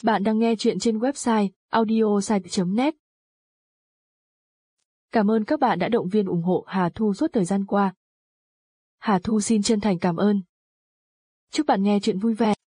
Bạn đang nghe chuyện trên website audiosite.net. Cảm ơn các bạn đã động viên ủng hộ Hà Thu suốt thời gian qua. Hà Thu xin chân thành cảm ơn. Chúc bạn nghe chuyện vui vẻ.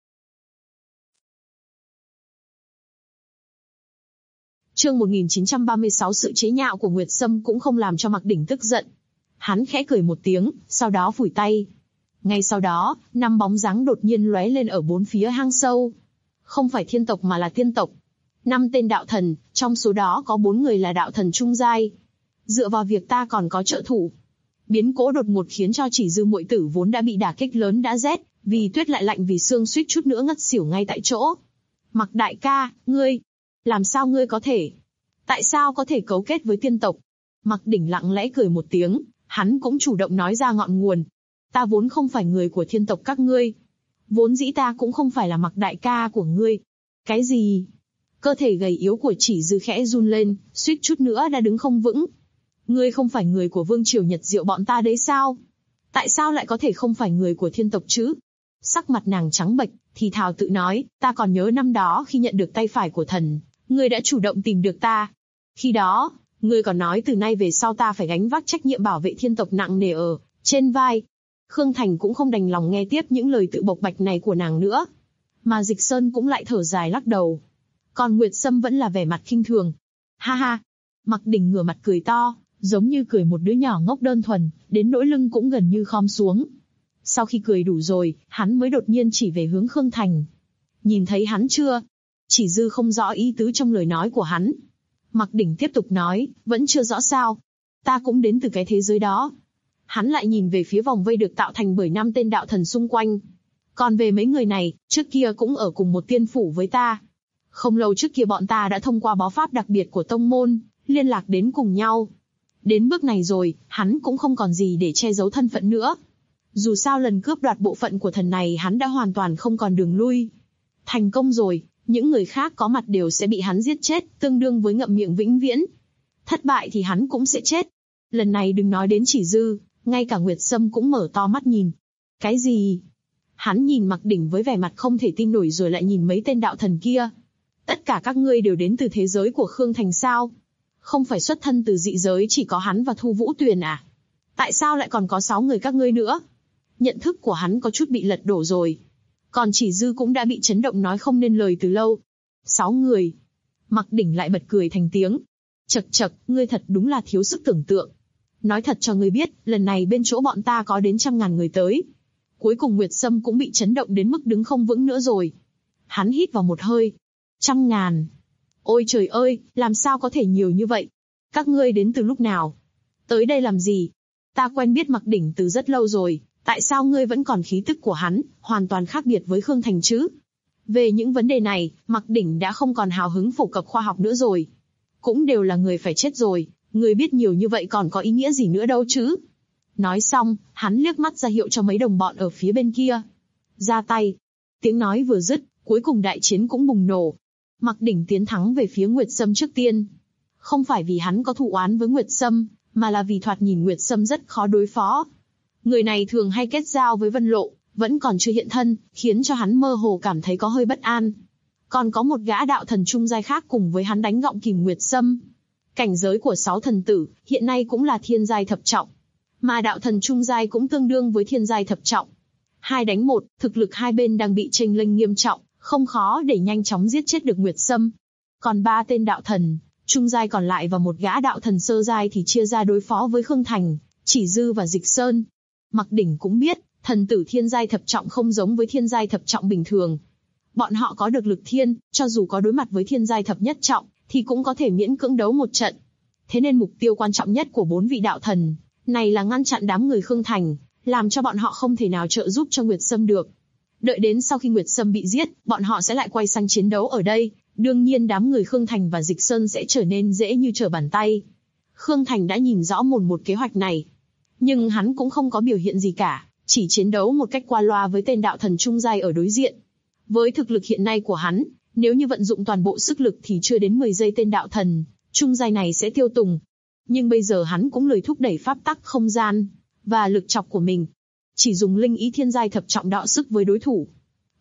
Chương 1936 sự chế nhạo của Nguyệt Sâm cũng không làm cho Mạc Đỉnh tức giận. Hắn khẽ cười một tiếng, sau đó phủi tay. Ngay sau đó, 5 bóng dáng đột nhiên lóe lên ở bốn phía hang sâu. Không phải thiên tộc mà là tiên tộc. 5 tên đạo thần, trong số đó có 4 người là đạo thần trung giai. Dựa vào việc ta còn có trợ thủ. Biến cố đột ngột khiến cho Chỉ Dư muội tử vốn đã bị đả kích lớn đã rét, vì tuyết lại lạnh vì xương suýt chút nữa ngất xỉu ngay tại chỗ. Mạc đại ca, ngươi, làm sao ngươi có thể? Tại sao có thể cấu kết với tiên tộc? Mạc Đỉnh lặng lẽ cười một tiếng, hắn cũng chủ động nói ra ngọn nguồn. Ta vốn không phải người của thiên tộc các ngươi. Vốn dĩ ta cũng không phải là Mạc đại ca của ngươi. Cái gì? Cơ thể gầy yếu của Chỉ Dư khẽ run lên, suýt chút nữa đã đứng không vững. Ngươi không phải người của Vương Triều Nhật Diệu bọn ta đấy sao? Tại sao lại có thể không phải người của thiên tộc chứ? Sắc mặt nàng trắng bệch, thì thào tự nói, ta còn nhớ năm đó khi nhận được tay phải của thần, ngươi đã chủ động tìm được ta. Khi đó, ngươi còn nói từ nay về sau ta phải gánh vác trách nhiệm bảo vệ thiên tộc nặng nề ở trên vai. Khương Thành cũng không đành lòng nghe tiếp những lời tự bộc bạch này của nàng nữa. Mà Dịch Sơn cũng lại thở dài lắc đầu. Còn Nguyệt Sâm vẫn là vẻ mặt khinh thường. Ha ha! Mạc Đỉnh ngửa mặt cười to, giống như cười một đứa nhỏ ngốc đơn thuần, đến nỗi lưng cũng gần như khom xuống. Sau khi cười đủ rồi, hắn mới đột nhiên chỉ về hướng Khương Thành. Nhìn thấy hắn chưa? Chỉ Dư không rõ ý tứ trong lời nói của hắn. Mạc Đỉnh tiếp tục nói, vẫn chưa rõ sao. Ta cũng đến từ cái thế giới đó. Hắn lại nhìn về phía vòng vây được tạo thành bởi 5 tên đạo thần xung quanh. Còn về mấy người này, trước kia cũng ở cùng một tiên phủ với ta. Không lâu trước kia bọn ta đã thông qua báu pháp đặc biệt của tông môn, liên lạc đến cùng nhau. Đến bước này rồi, hắn cũng không còn gì để che giấu thân phận nữa. Dù sao lần cướp đoạt bộ phận của thần này hắn đã hoàn toàn không còn đường lui. Thành công rồi, những người khác có mặt đều sẽ bị hắn giết chết, tương đương với ngậm miệng vĩnh viễn. Thất bại thì hắn cũng sẽ chết. Lần này đừng nói đến Chỉ Dư, ngay cả Nguyệt Sâm cũng mở to mắt nhìn. Cái gì? Hắn nhìn Mạc Đỉnh với vẻ mặt không thể tin nổi rồi lại nhìn mấy tên đạo thần kia. Tất cả các ngươi đều đến từ thế giới của Khương Thành sao? Không phải xuất thân từ dị giới chỉ có hắn và Thu Vũ Tuyền à? Tại sao lại còn có 6 người các ngươi nữa? Nhận thức của hắn có chút bị lật đổ rồi. Còn Chỉ Dư cũng đã bị chấn động nói không nên lời từ lâu. 6 người. Mạc Đỉnh lại bật cười thành tiếng. Chậc chậc, ngươi thật đúng là thiếu sức tưởng tượng. Nói thật cho ngươi biết, lần này bên chỗ bọn ta có đến 100.000 người tới. Cuối cùng Nguyệt Sâm cũng bị chấn động đến mức đứng không vững nữa rồi. Hắn hít vào một hơi. 100.000. Ôi trời ơi, làm sao có thể nhiều như vậy? Các ngươi đến từ lúc nào? Tới đây làm gì? Ta quen biết Mạc Đỉnh từ rất lâu rồi, tại sao ngươi vẫn còn khí tức của hắn, hoàn toàn khác biệt với Khương Thành chứ? Về những vấn đề này, Mạc Đỉnh đã không còn hào hứng phổ cập khoa học nữa rồi. Cũng đều là người phải chết rồi, ngươi biết nhiều như vậy còn có ý nghĩa gì nữa đâu chứ? Nói xong, hắn liếc mắt ra hiệu cho mấy đồng bọn ở phía bên kia. Ra tay. Tiếng nói vừa dứt, cuối cùng đại chiến cũng bùng nổ. Mạc Đỉnh tiến thắng về phía Nguyệt Sâm trước tiên. Không phải vì hắn có thù oán với Nguyệt Sâm, mà là vì thoạt nhìn Nguyệt Sâm rất khó đối phó. Người này thường hay kết giao với Vân Lộ, vẫn còn chưa hiện thân, khiến cho hắn mơ hồ cảm thấy có hơi bất an. Còn có một gã đạo thần trung giai khác cùng với hắn đánh gọng kìm Nguyệt Sâm. Cảnh giới của 6 thần tử, hiện nay cũng là thiên giai thập trọng. Mà đạo thần trung giai cũng tương đương với thiên giai thập trọng. 2 đánh 1, thực lực hai bên đang bị chênh lệch nghiêm trọng, không khó để nhanh chóng giết chết được Nguyệt Sâm. Còn 3 tên đạo thần trung giai còn lại và một gã đạo thần sơ giai thì chia ra đối phó với Khương Thành, Chỉ Dư và Dịch Sơn. Mạc Đỉnh cũng biết, thần tử thiên giai thập trọng không giống với thiên giai thập trọng bình thường. Bọn họ có được lực thiên, cho dù có đối mặt với thiên giai thập nhất trọng, thì cũng có thể miễn cưỡng đấu một trận. Thế nên mục tiêu quan trọng nhất của 4 vị đạo thần này là ngăn chặn đám người Khương Thành, làm cho bọn họ không thể nào trợ giúp cho Nguyệt Sâm được. Đợi đến sau khi Nguyệt Sâm bị giết, bọn họ sẽ lại quay sang chiến đấu ở đây. Đương nhiên đám người Khương Thành và Dịch Sơn sẽ trở nên dễ như trở bàn tay. Khương Thành đã nhìn rõ một kế hoạch này. Nhưng hắn cũng không có biểu hiện gì cả, chỉ chiến đấu một cách qua loa với tên đạo thần trung giai ở đối diện. Với thực lực hiện nay của hắn, nếu như vận dụng toàn bộ sức lực thì chưa đến 10 giây tên đạo thần trung giai này sẽ tiêu tùng. Nhưng bây giờ hắn cũng lười thúc đẩy pháp tắc không gian và lực chọc của mình. Chỉ dùng linh ý thiên giai thập trọng đọ sức với đối thủ.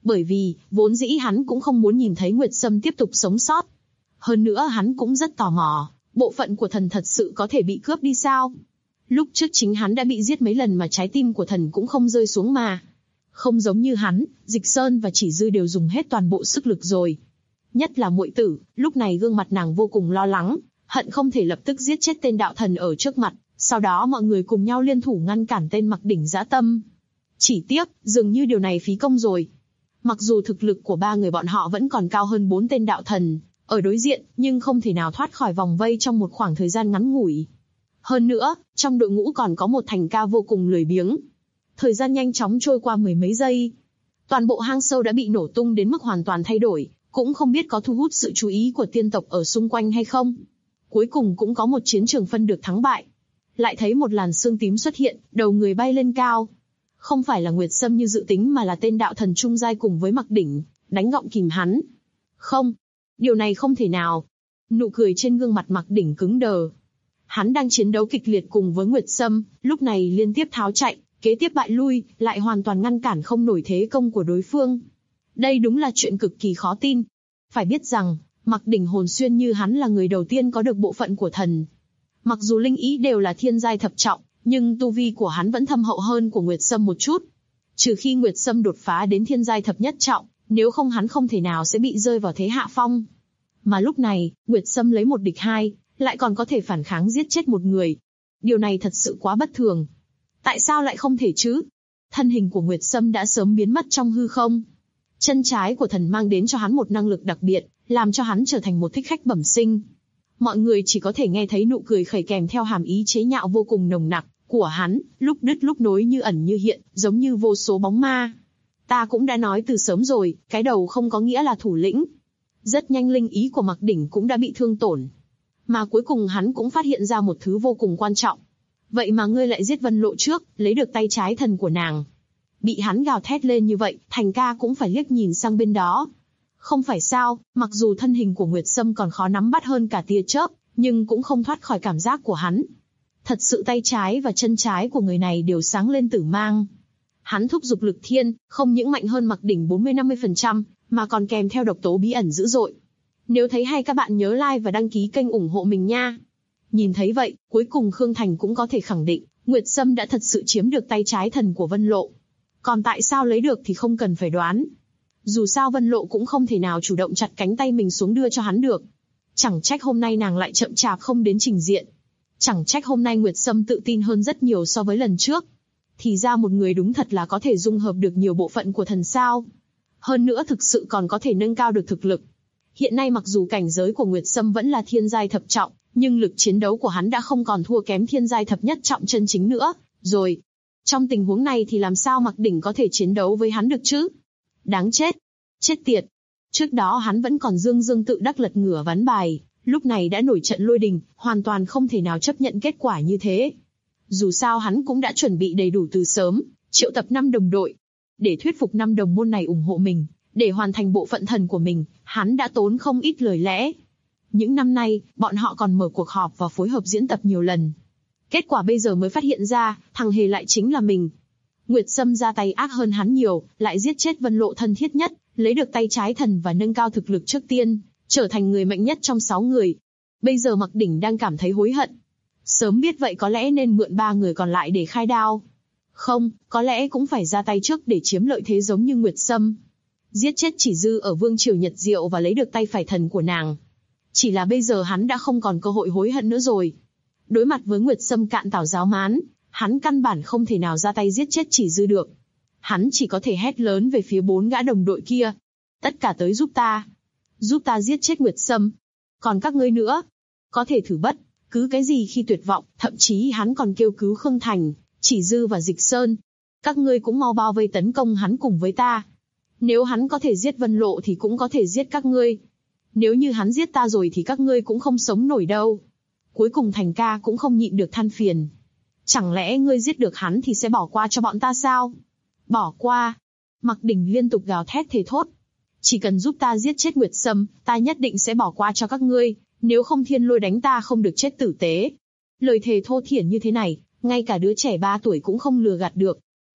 Bởi vì, vốn dĩ hắn cũng không muốn nhìn thấy Nguyệt Sâm tiếp tục sống sót. Hơn nữa hắn cũng rất tò mò, bộ phận của thần thật sự có thể bị cướp đi sao? Lúc trước chính hắn đã bị giết mấy lần mà trái tim của thần cũng không rơi xuống mà. Không giống như hắn, Dịch Sơn và Chỉ Dư đều dùng hết toàn bộ sức lực rồi. Nhất là muội tử, lúc này gương mặt nàng vô cùng lo lắng, hận không thể lập tức giết chết tên đạo thần ở trước mặt, sau đó mọi người cùng nhau liên thủ ngăn cản tên Mặc Đỉnh dã tâm. Chỉ tiếc, dường như điều này phí công rồi. Mặc dù thực lực của ba người bọn họ vẫn còn cao hơn 4 tên đạo thần ở đối diện, nhưng không thể nào thoát khỏi vòng vây trong một khoảng thời gian ngắn ngủi. Hơn nữa, trong đội ngũ còn có một Thành Ca vô cùng lười biếng. Thời gian nhanh chóng trôi qua mười mấy giây. Toàn bộ hang sâu đã bị nổ tung đến mức hoàn toàn thay đổi, cũng không biết có thu hút sự chú ý của tiên tộc ở xung quanh hay không. Cuối cùng cũng có một chiến trường phân được thắng bại. Lại thấy một làn sương tím xuất hiện, đầu người bay lên cao. Không phải là Nguyệt Sâm như dự tính mà là tên đạo thần trung giai cùng với Mặc Đỉnh, đánh gọng kìm hắn. Không, điều này không thể nào. Nụ cười trên gương mặt Mặc Đỉnh cứng đờ. Hắn đang chiến đấu kịch liệt cùng với Nguyệt Sâm, lúc này liên tiếp tháo chạy, kế tiếp bại lui, lại hoàn toàn ngăn cản không nổi thế công của đối phương. Đây đúng là chuyện cực kỳ khó tin. Phải biết rằng, Mặc Đỉnh hồn xuyên như hắn là người đầu tiên có được bộ phận của thần. Mặc dù linh ý đều là thiên giai thập trọng, nhưng tu vi của hắn vẫn thâm hậu hơn của Nguyệt Sâm một chút. Trừ khi Nguyệt Sâm đột phá đến thiên giai thập nhất trọng, nếu không hắn không thể nào sẽ bị rơi vào thế hạ phong. Mà lúc này, Nguyệt Sâm lấy một địch hai, lại còn có thể phản kháng giết chết một người. Điều này thật sự quá bất thường. Tại sao lại không thể chứ? Thân hình của Nguyệt Sâm đã sớm biến mất trong hư không. Chân trái của thần mang đến cho hắn một năng lực đặc biệt, làm cho hắn trở thành một thích khách bẩm sinh. Mọi người chỉ có thể nghe thấy nụ cười khẩy kèm theo hàm ý chế nhạo vô cùng nồng nặc của hắn, lúc đứt lúc nối như ẩn như hiện, giống như vô số bóng ma. Ta cũng đã nói từ sớm rồi, cái đầu không có nghĩa là thủ lĩnh. Rất nhanh linh ý của Mặc Đỉnh cũng đã bị thương tổn. Mà cuối cùng hắn cũng phát hiện ra một thứ vô cùng quan trọng. Vậy mà ngươi lại giết Vân Lộ trước, lấy được tay trái thần của nàng. Bị hắn gào thét lên như vậy, Thành Ca cũng phải liếc nhìn sang bên đó. Không phải sao, mặc dù thân hình của Nguyệt Sâm còn khó nắm bắt hơn cả tia chớp, nhưng cũng không thoát khỏi cảm giác của hắn. Thật sự tay trái và chân trái của người này đều sáng lên tử mang. Hắn thúc giục lực thiên, không những mạnh hơn Mặc Đỉnh 40-50%, mà còn kèm theo độc tố bí ẩn dữ dội. Nếu thấy hay các bạn nhớ like và đăng ký kênh ủng hộ mình nha. Nhìn thấy vậy, cuối cùng Khương Thành cũng có thể khẳng định, Nguyệt Sâm đã thật sự chiếm được tay trái thần của Vân Lộ. Còn tại sao lấy được thì không cần phải đoán. Dù sao Vân Lộ cũng không thể nào chủ động chặt cánh tay mình xuống đưa cho hắn được. Chẳng trách hôm nay nàng lại chậm chạp không đến trình diện. Chẳng trách hôm nay Nguyệt Sâm tự tin hơn rất nhiều so với lần trước. Thì ra một người đúng thật là có thể dung hợp được nhiều bộ phận của thần sao. Hơn nữa thực sự còn có thể nâng cao được thực lực. Hiện nay mặc dù cảnh giới của Nguyệt Sâm vẫn là thiên giai thập trọng, nhưng lực chiến đấu của hắn đã không còn thua kém thiên giai thập nhất trọng chân chính nữa, rồi. Trong tình huống này thì làm sao Mặc Đỉnh có thể chiến đấu với hắn được chứ? Đáng chết! Chết tiệt! Trước đó hắn vẫn còn dương dương tự đắc lật ngửa ván bài, lúc này đã nổi trận lôi đình, hoàn toàn không thể nào chấp nhận kết quả như thế. Dù sao hắn cũng đã chuẩn bị đầy đủ từ sớm, triệu tập 5 đồng đội. Để thuyết phục 5 đồng môn này ủng hộ mình, để hoàn thành bộ phận thần của mình, hắn đã tốn không ít lời lẽ. Những năm nay, bọn họ còn mở cuộc họp và phối hợp diễn tập nhiều lần. Kết quả bây giờ mới phát hiện ra, thằng hề lại chính là mình. Nguyệt Sâm ra tay ác hơn hắn nhiều, lại giết chết Vân Lộ thân thiết nhất, lấy được tay trái thần và nâng cao thực lực trước tiên, trở thành người mạnh nhất trong 6 người. Bây giờ Mặc Đỉnh đang cảm thấy hối hận. Sớm biết vậy có lẽ nên mượn 3 người còn lại để khai đao. Không, có lẽ cũng phải ra tay trước để chiếm lợi thế giống như Nguyệt Sâm. Giết chết Chỉ Dư ở Vương Triều Nhật Diệu và lấy được tay phải thần của nàng. Chỉ là bây giờ hắn đã không còn cơ hội hối hận nữa rồi. Đối mặt với Nguyệt Sâm cạn tảo giáo mán, hắn căn bản không thể nào ra tay giết chết Chỉ Dư được. Hắn chỉ có thể hét lớn về phía 4 gã đồng đội kia. Tất cả tới giúp ta. Giúp ta giết chết Nguyệt Sâm. Còn các ngươi nữa, có thể thử bất cứ cái gì khi tuyệt vọng, thậm chí hắn còn kêu cứu Khương Thành, Chỉ Dư và Dịch Sơn. Các ngươi cũng mau bao vây tấn công hắn cùng với ta. Nếu hắn có thể giết Vân Lộ thì cũng có thể giết các ngươi. Nếu như hắn giết ta rồi thì các ngươi cũng không sống nổi đâu. Cuối cùng Thành Ca cũng không nhịn được than phiền. Chẳng lẽ ngươi giết được hắn thì sẽ bỏ qua cho bọn ta sao? Bỏ qua? Mặc Đỉnh liên tục gào thét thề thốt. Chỉ cần giúp ta giết chết Nguyệt Sâm, ta nhất định sẽ bỏ qua cho các ngươi, nếu không thiên lôi đánh ta không được chết tử tế. Lời thề thô thiển như thế này, ngay cả đứa trẻ 3 tuổi cũng không lừa gạt được.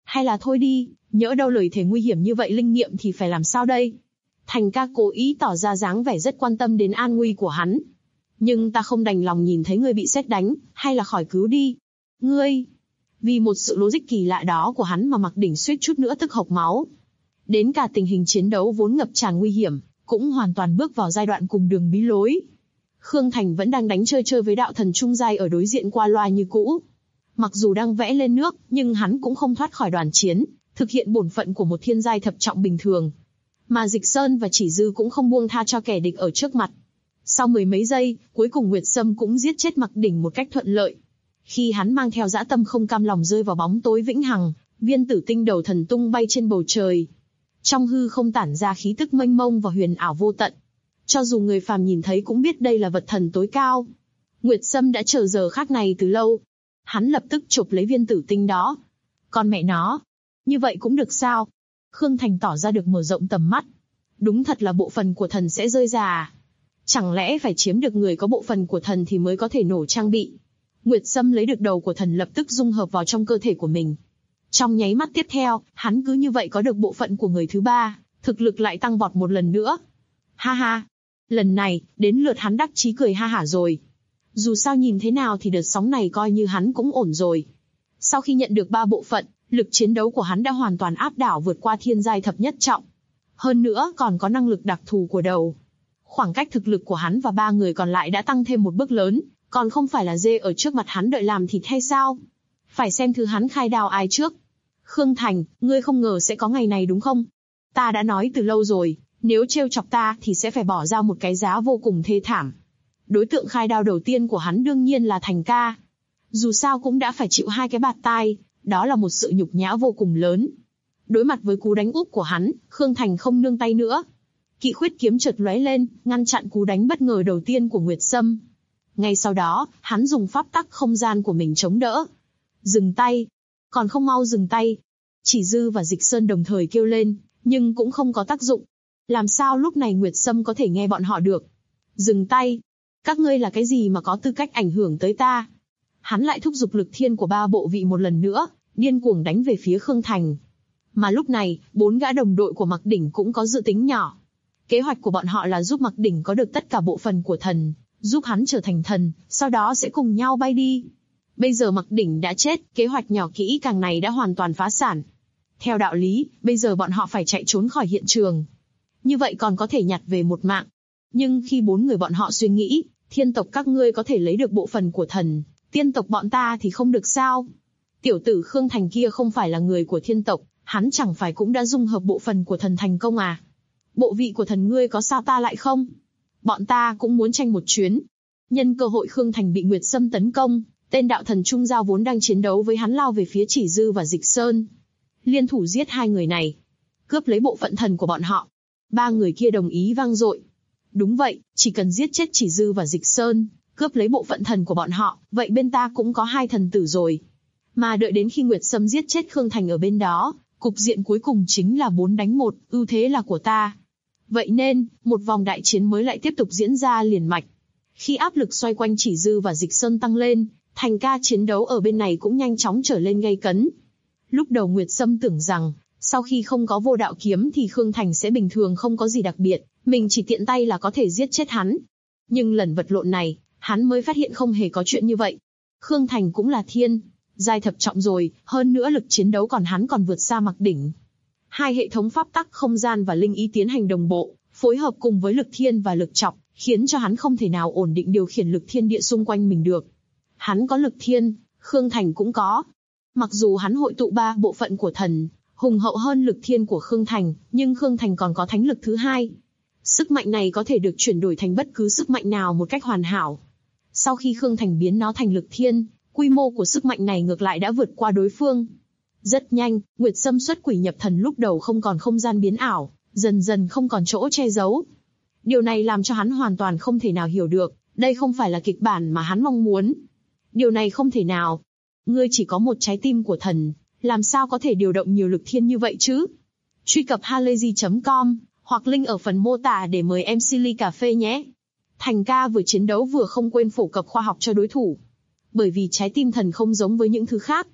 Hay là thôi đi, nhỡ đâu lời thề nguy hiểm như vậy linh nghiệm thì phải làm sao đây? Thành ca cố ý tỏ ra dáng vẻ rất quan tâm đến an nguy của hắn. Nhưng ta không đành lòng nhìn thấy ngươi bị sét đánh, hay là khỏi cứu đi. Ngươi... Vì một sự logic kỳ lạ đó của hắn mà Mạc Đỉnh suýt chút nữa tức hộc máu. Đến cả tình hình chiến đấu vốn ngập tràn nguy hiểm, cũng hoàn toàn bước vào giai đoạn cùng đường bí lối. Khương Thành vẫn đang đánh chơi chơi với đạo thần trung giai ở đối diện qua loa như cũ. Mặc dù đang vẽ lên nước, nhưng hắn cũng không thoát khỏi đoàn chiến, thực hiện bổn phận của một thiên giai thập trọng bình thường. Mà Dịch Sơn và Chỉ Dư cũng không buông tha cho kẻ địch ở trước mặt. Sau mười mấy giây, cuối cùng Nguyệt Sâm cũng giết chết Mạc Đỉnh một cách thuận lợi. Khi hắn mang theo dã tâm không cam lòng rơi vào bóng tối vĩnh hằng, viên tử tinh đầu thần tung bay trên bầu trời. Trong hư không tản ra khí tức mênh mông và huyền ảo vô tận. Cho dù người phàm nhìn thấy cũng biết đây là vật thần tối cao. Nguyệt Sâm đã chờ giờ khắc này từ lâu. Hắn lập tức chộp lấy viên tử tinh đó. Con mẹ nó, như vậy cũng được sao? Khương Thành tỏ ra được mở rộng tầm mắt. Đúng thật là bộ phận của thần sẽ rơi ra à? Chẳng lẽ phải chiếm được người có bộ phận của thần thì mới có thể nổ trang bị? Nguyệt Sâm lấy được đầu của thần lập tức dung hợp vào trong cơ thể của mình. Trong nháy mắt tiếp theo, hắn cứ như vậy có được bộ phận của người thứ ba, thực lực lại tăng vọt một lần nữa. Ha ha! Lần này, đến lượt hắn đắc chí cười ha hả rồi. Dù sao nhìn thế nào thì đợt sóng này coi như hắn cũng ổn rồi. Sau khi nhận được 3 bộ phận, lực chiến đấu của hắn đã hoàn toàn áp đảo vượt qua thiên giai thập nhất trọng. Hơn nữa còn có năng lực đặc thù của đầu. Khoảng cách thực lực của hắn và 3 người còn lại đã tăng thêm một bước lớn, còn không phải là dê ở trước mặt hắn đợi làm thịt hay sao? Phải xem thứ hắn khai đao ai trước. Khương Thành, ngươi không ngờ sẽ có ngày này đúng không? Ta đã nói từ lâu rồi, nếu trêu chọc ta thì sẽ phải bỏ ra một cái giá vô cùng thê thảm. Đối tượng khai đao đầu tiên của hắn đương nhiên là Thành ca. Dù sao cũng đã phải chịu 2 cái bạt tai, đó là một sự nhục nhã vô cùng lớn. Đối mặt với cú đánh úp của hắn, Khương Thành không nương tay nữa. Kỵ khuyết kiếm chợt lóe lên, ngăn chặn cú đánh bất ngờ đầu tiên của Nguyệt Sâm. Ngay sau đó, hắn dùng pháp tắc không gian của mình chống đỡ. Dừng tay. Còn không mau dừng tay. Chỉ Dư và Dịch Sơn đồng thời kêu lên, nhưng cũng không có tác dụng. Làm sao lúc này Nguyệt Sâm có thể nghe bọn họ được? Dừng tay. Các ngươi là cái gì mà có tư cách ảnh hưởng tới ta? Hắn lại thúc giục lực thiên của 3 bộ vị một lần nữa, điên cuồng đánh về phía Khương Thành. Mà lúc này, 4 gã đồng đội của Mạc Đỉnh cũng có dự tính nhỏ. Kế hoạch của bọn họ là giúp Mạc Đỉnh có được tất cả bộ phận của thần, giúp hắn trở thành thần, sau đó sẽ cùng nhau bay đi. Bây giờ Mạc Đỉnh đã chết, kế hoạch nhỏ kỹ càng này đã hoàn toàn phá sản. Theo đạo lý, bây giờ bọn họ phải chạy trốn khỏi hiện trường. Như vậy còn có thể nhặt về một mạng. Nhưng khi 4 người bọn họ suy nghĩ, thiên tộc các ngươi có thể lấy được bộ phận của thần, tiên tộc bọn ta thì không được sao? Tiểu tử Khương Thành kia không phải là người của thiên tộc, hắn chẳng phải cũng đã dung hợp bộ phận của thần thành công à? Bộ vị của thần ngươi có sao ta lại không? Bọn ta cũng muốn tranh một chuyến. Nhân cơ hội Khương Thành bị Nguyệt Sâm tấn công, tên đạo thần trung giao vốn đang chiến đấu với hắn lao về phía Chỉ Dư và Dịch Sơn. Liên thủ giết 2 người này, cướp lấy bộ phận thần của bọn họ. 3 người kia đồng ý vang dội. Đúng vậy, chỉ cần giết chết Chỉ Dư và Dịch Sơn, cướp lấy bộ phận thần của bọn họ, vậy bên ta cũng có 2 thần tử rồi. Mà đợi đến khi Nguyệt Sâm giết chết Khương Thành ở bên đó, cục diện cuối cùng chính là 4 đánh 1, ưu thế là của ta. Vậy nên, một vòng đại chiến mới lại tiếp tục diễn ra liền mạch. Khi áp lực xoay quanh Chỉ Dư và Dịch Sơn tăng lên, Thành ca chiến đấu ở bên này cũng nhanh chóng trở lên gay cấn. Lúc đầu Nguyệt Sâm tưởng rằng, sau khi không có vô đạo kiếm thì Khương Thành sẽ bình thường không có gì đặc biệt, mình chỉ tiện tay là có thể giết chết hắn. Nhưng lần vật lộn này, hắn mới phát hiện không hề có chuyện như vậy. Khương Thành cũng là thiên giai thập trọng rồi, hơn nữa lực chiến đấu hắn còn vượt xa Mạc Đỉnh. 2 hệ thống pháp tắc không gian và linh ý tiến hành đồng bộ, phối hợp cùng với lực thiên và lực trọng, khiến cho hắn không thể nào ổn định điều khiển lực thiên địa xung quanh mình được. Hắn có lực thiên, Khương Thành cũng có. Mặc dù hắn hội tụ 3 bộ phận của thần, hùng hậu hơn lực thiên của Khương Thành, nhưng Khương Thành còn có thánh lực thứ 2. Sức mạnh này có thể được chuyển đổi thành bất cứ sức mạnh nào một cách hoàn hảo. Sau khi Khương Thành biến nó thành lực thiên, quy mô của sức mạnh này ngược lại đã vượt qua đối phương. Rất nhanh, Nguyệt Sâm xuất quỷ nhập thần lúc đầu không còn không gian biến ảo, dần dần không còn chỗ che giấu. Điều này làm cho hắn hoàn toàn không thể nào hiểu được, đây không phải là kịch bản mà hắn mong muốn. Điều này không thể nào. Ngươi chỉ có một trái tim của thần, làm sao có thể điều động nhiều lực thiên như vậy chứ? Truy cập halayzi.com, hoặc link ở phần mô tả để mời MC ly cà phê nhé. Thành ca vừa chiến đấu vừa không quên phổ cập khoa học cho đối thủ. Bởi vì trái tim thần không giống với những thứ khác.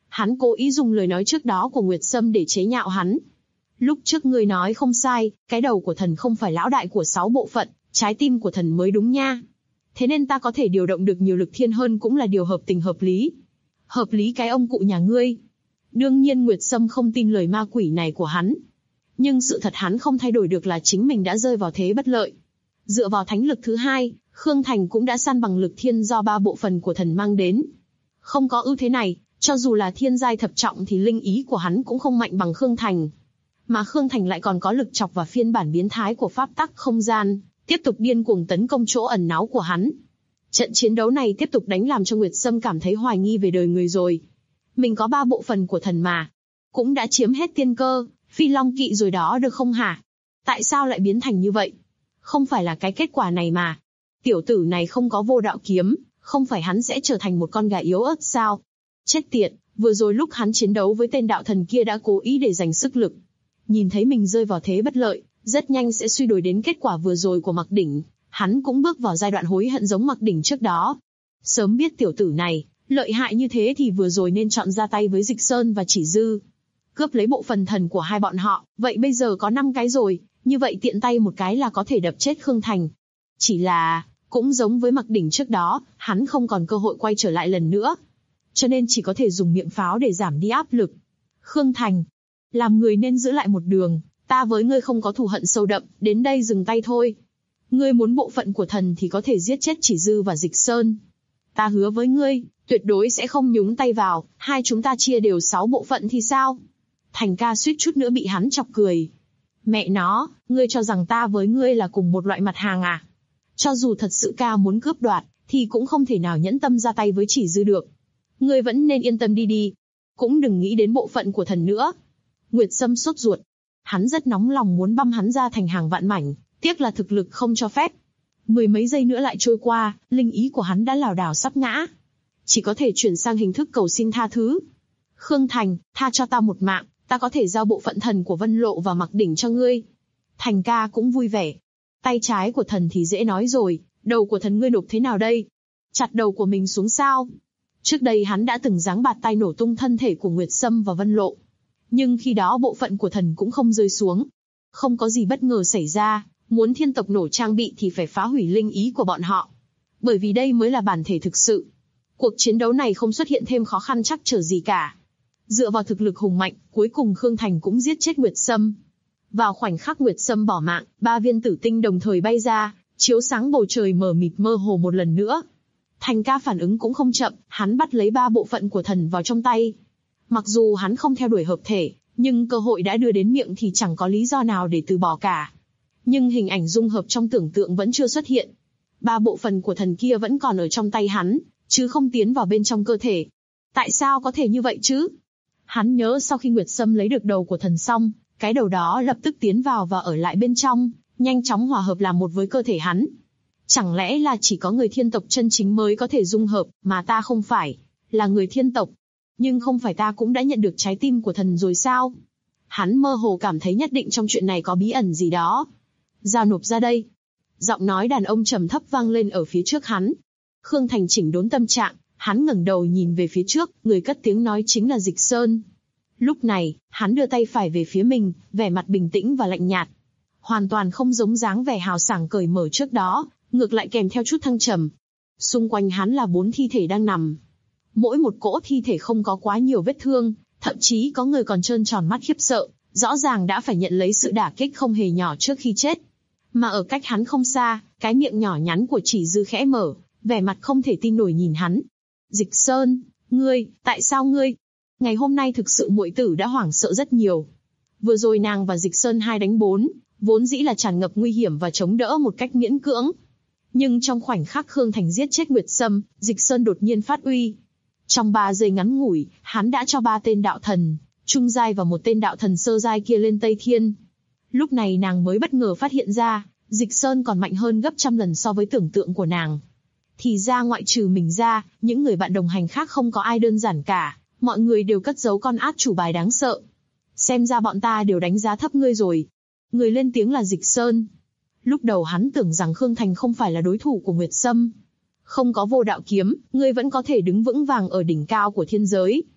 Hắn cố ý dùng lời nói trước đó của Nguyệt Sâm để chế nhạo hắn. Lúc trước ngươi nói không sai, cái đầu của thần không phải lão đại của 6 bộ phận, trái tim của thần mới đúng nha. Thế nên ta có thể điều động được nhiều lực thiên hơn cũng là điều hợp tình hợp lý. Hợp lý cái ông cụ nhà ngươi. Đương nhiên Nguyệt Sâm không tin lời ma quỷ này của hắn. Nhưng sự thật hắn không thay đổi được là chính mình đã rơi vào thế bất lợi. Dựa vào thánh lực thứ hai, Khương Thành cũng đã săn bằng lực thiên do 3 bộ phận của thần mang đến. Không có ưu thế này, cho dù là thiên giai thập trọng thì linh ý của hắn cũng không mạnh bằng Khương Thành. Mà Khương Thành lại còn có lực chọc và phiên bản biến thái của pháp tắc không gian, tiếp tục điên cuồng tấn công chỗ ẩn náu của hắn. Trận chiến đấu này tiếp tục đánh làm cho Nguyệt Sâm cảm thấy hoài nghi về đời người rồi. Mình có 3 bộ phận của thần mà. Cũng đã chiếm hết tiên cơ, phi long kỵ rồi đó được không hả? Tại sao lại biến thành như vậy? Không phải là cái kết quả này mà. Tiểu tử này không có vô đạo kiếm, không phải hắn sẽ trở thành một con gà yếu ớt sao? Chết tiệt, vừa rồi lúc hắn chiến đấu với tên đạo thần kia đã cố ý để dành sức lực. Nhìn thấy mình rơi vào thế bất lợi, rất nhanh sẽ suy đổi đến kết quả vừa rồi của Mặc Đỉnh, hắn cũng bước vào giai đoạn hối hận giống Mặc Đỉnh trước đó. Sớm biết tiểu tử này, lợi hại như thế thì vừa rồi nên chọn ra tay với Dịch Sơn và Chỉ Dư. Cướp lấy bộ phần thần của hai bọn họ, vậy bây giờ có 5 cái rồi, như vậy tiện tay một cái là có thể đập chết Khương Thành. Chỉ là, cũng giống với Mặc Đỉnh trước đó, hắn không còn cơ hội quay trở lại lần nữa. Cho nên chỉ có thể dùng miệng pháo để giảm đi áp lực. Khương Thành, làm người nên giữ lại một đường, ta với ngươi không có thù hận sâu đậm, đến đây dừng tay thôi. Ngươi muốn bộ phận của thần thì có thể giết chết Chỉ Dư và Dịch Sơn. Ta hứa với ngươi, tuyệt đối sẽ không nhúng tay vào, hai chúng ta chia đều 6 bộ phận thì sao? Thành ca suýt chút nữa bị hắn chọc cười. Mẹ nó, ngươi cho rằng ta với ngươi là cùng một loại mặt hàng à? Cho dù thật sự ca muốn cướp đoạt, thì cũng không thể nào nhẫn tâm ra tay với Chỉ Dư được. Ngươi vẫn nên yên tâm đi. Cũng đừng nghĩ đến bộ phận của thần nữa. Nguyệt Sâm sốt ruột. Hắn rất nóng lòng muốn băm hắn ra thành hàng vạn mảnh, tiếc là thực lực không cho phép. 10 mấy giây nữa lại trôi qua, linh ý của hắn đã lảo đảo sắp ngã. Chỉ có thể chuyển sang hình thức cầu xin tha thứ. Khương Thành, tha cho ta một mạng, ta có thể giao bộ phận thần của Vân Lộ và Mặc Đỉnh cho ngươi. Thành ca cũng vui vẻ. Tay trái của thần thì dễ nói rồi, đầu của thần ngươi nộp thế nào đây? Chặt đầu của mình xuống sao? Trước đây hắn đã từng giáng bạt tay nổ tung thân thể của Nguyệt Sâm và Vân Lộ. Nhưng khi đó bộ phận của thần cũng không rơi xuống. Không có gì bất ngờ xảy ra, muốn thiên tộc nổ trang bị thì phải phá hủy linh ý của bọn họ. Bởi vì đây mới là bản thể thực sự. Cuộc chiến đấu này không xuất hiện thêm khó khăn trắc trở gì cả. Dựa vào thực lực hùng mạnh, cuối cùng Khương Thành cũng giết chết Nguyệt Sâm. Vào khoảnh khắc Nguyệt Sâm bỏ mạng, 3 viên tử tinh đồng thời bay ra, chiếu sáng bầu trời mờ mịt mơ hồ một lần nữa. Thành ca phản ứng cũng không chậm, hắn bắt lấy 3 bộ phận của thần vào trong tay. Mặc dù hắn không theo đuổi hợp thể, nhưng cơ hội đã đưa đến miệng thì chẳng có lý do nào để từ bỏ cả. Nhưng hình ảnh dung hợp trong tưởng tượng vẫn chưa xuất hiện. 3 bộ phận của thần kia vẫn còn ở trong tay hắn, chứ không tiến vào bên trong cơ thể. Tại sao có thể như vậy chứ? Hắn nhớ sau khi Nguyệt Sâm lấy được đầu của thần xong, cái đầu đó lập tức tiến vào và ở lại bên trong, nhanh chóng hòa hợp làm một với cơ thể hắn. Chẳng lẽ là chỉ có người thiên tộc chân chính mới có thể dung hợp, mà ta không phải, là người thiên tộc. Nhưng không phải ta cũng đã nhận được trái tim của thần rồi sao? Hắn mơ hồ cảm thấy nhất định trong chuyện này có bí ẩn gì đó. Giao nộp ra đây. Giọng nói đàn ông trầm thấp vang lên ở phía trước hắn. Khương Thành chỉnh đốn tâm trạng, hắn ngẩng đầu nhìn về phía trước, người cất tiếng nói chính là Dịch Sơn. Lúc này, hắn đưa tay phải về phía mình, vẻ mặt bình tĩnh và lạnh nhạt. Hoàn toàn không giống dáng vẻ hào sảng cởi mở trước đó, ngược lại kèm theo chút thăng trầm. Xung quanh hắn là 4 thi thể đang nằm. Mỗi một cỗ thi thể không có quá nhiều vết thương, thậm chí có người còn trơn tròn mắt khiếp sợ, rõ ràng đã phải nhận lấy sự đả kích không hề nhỏ trước khi chết. Mà ở cách hắn không xa, cái miệng nhỏ nhắn của Chỉ Dư khẽ mở, vẻ mặt không thể tin nổi nhìn hắn. Dịch Sơn, ngươi, tại sao ngươi? Ngày hôm nay thực sự muội tử đã hoảng sợ rất nhiều. Vừa rồi nàng và Dịch Sơn 2 đánh 4, vốn dĩ là tràn ngập nguy hiểm và chống đỡ một cách miễn cưỡng. Nhưng trong khoảnh khắc Khương Thành giết chết Nguyệt Sâm, Dịch Sơn đột nhiên phát uy. Trong 3 giây ngắn ngủi, hắn đã cho 3 tên đạo thần, trung giai và 1 tên đạo thần sơ giai kia lên Tây Thiên. Lúc này nàng mới bất ngờ phát hiện ra, Dịch Sơn còn mạnh hơn gấp trăm lần so với tưởng tượng của nàng. Thì ra ngoại trừ mình ra, những người bạn đồng hành khác không có ai đơn giản cả, mọi người đều cất giấu con át chủ bài đáng sợ. Xem ra bọn ta đều đánh giá thấp ngươi rồi. Người lên tiếng là Dịch Sơn. Lúc đầu hắn tưởng rằng Khương Thành không phải là đối thủ của Nguyệt Sâm. Không có vô đạo kiếm, ngươi vẫn có thể đứng vững vàng ở đỉnh cao của thiên giới.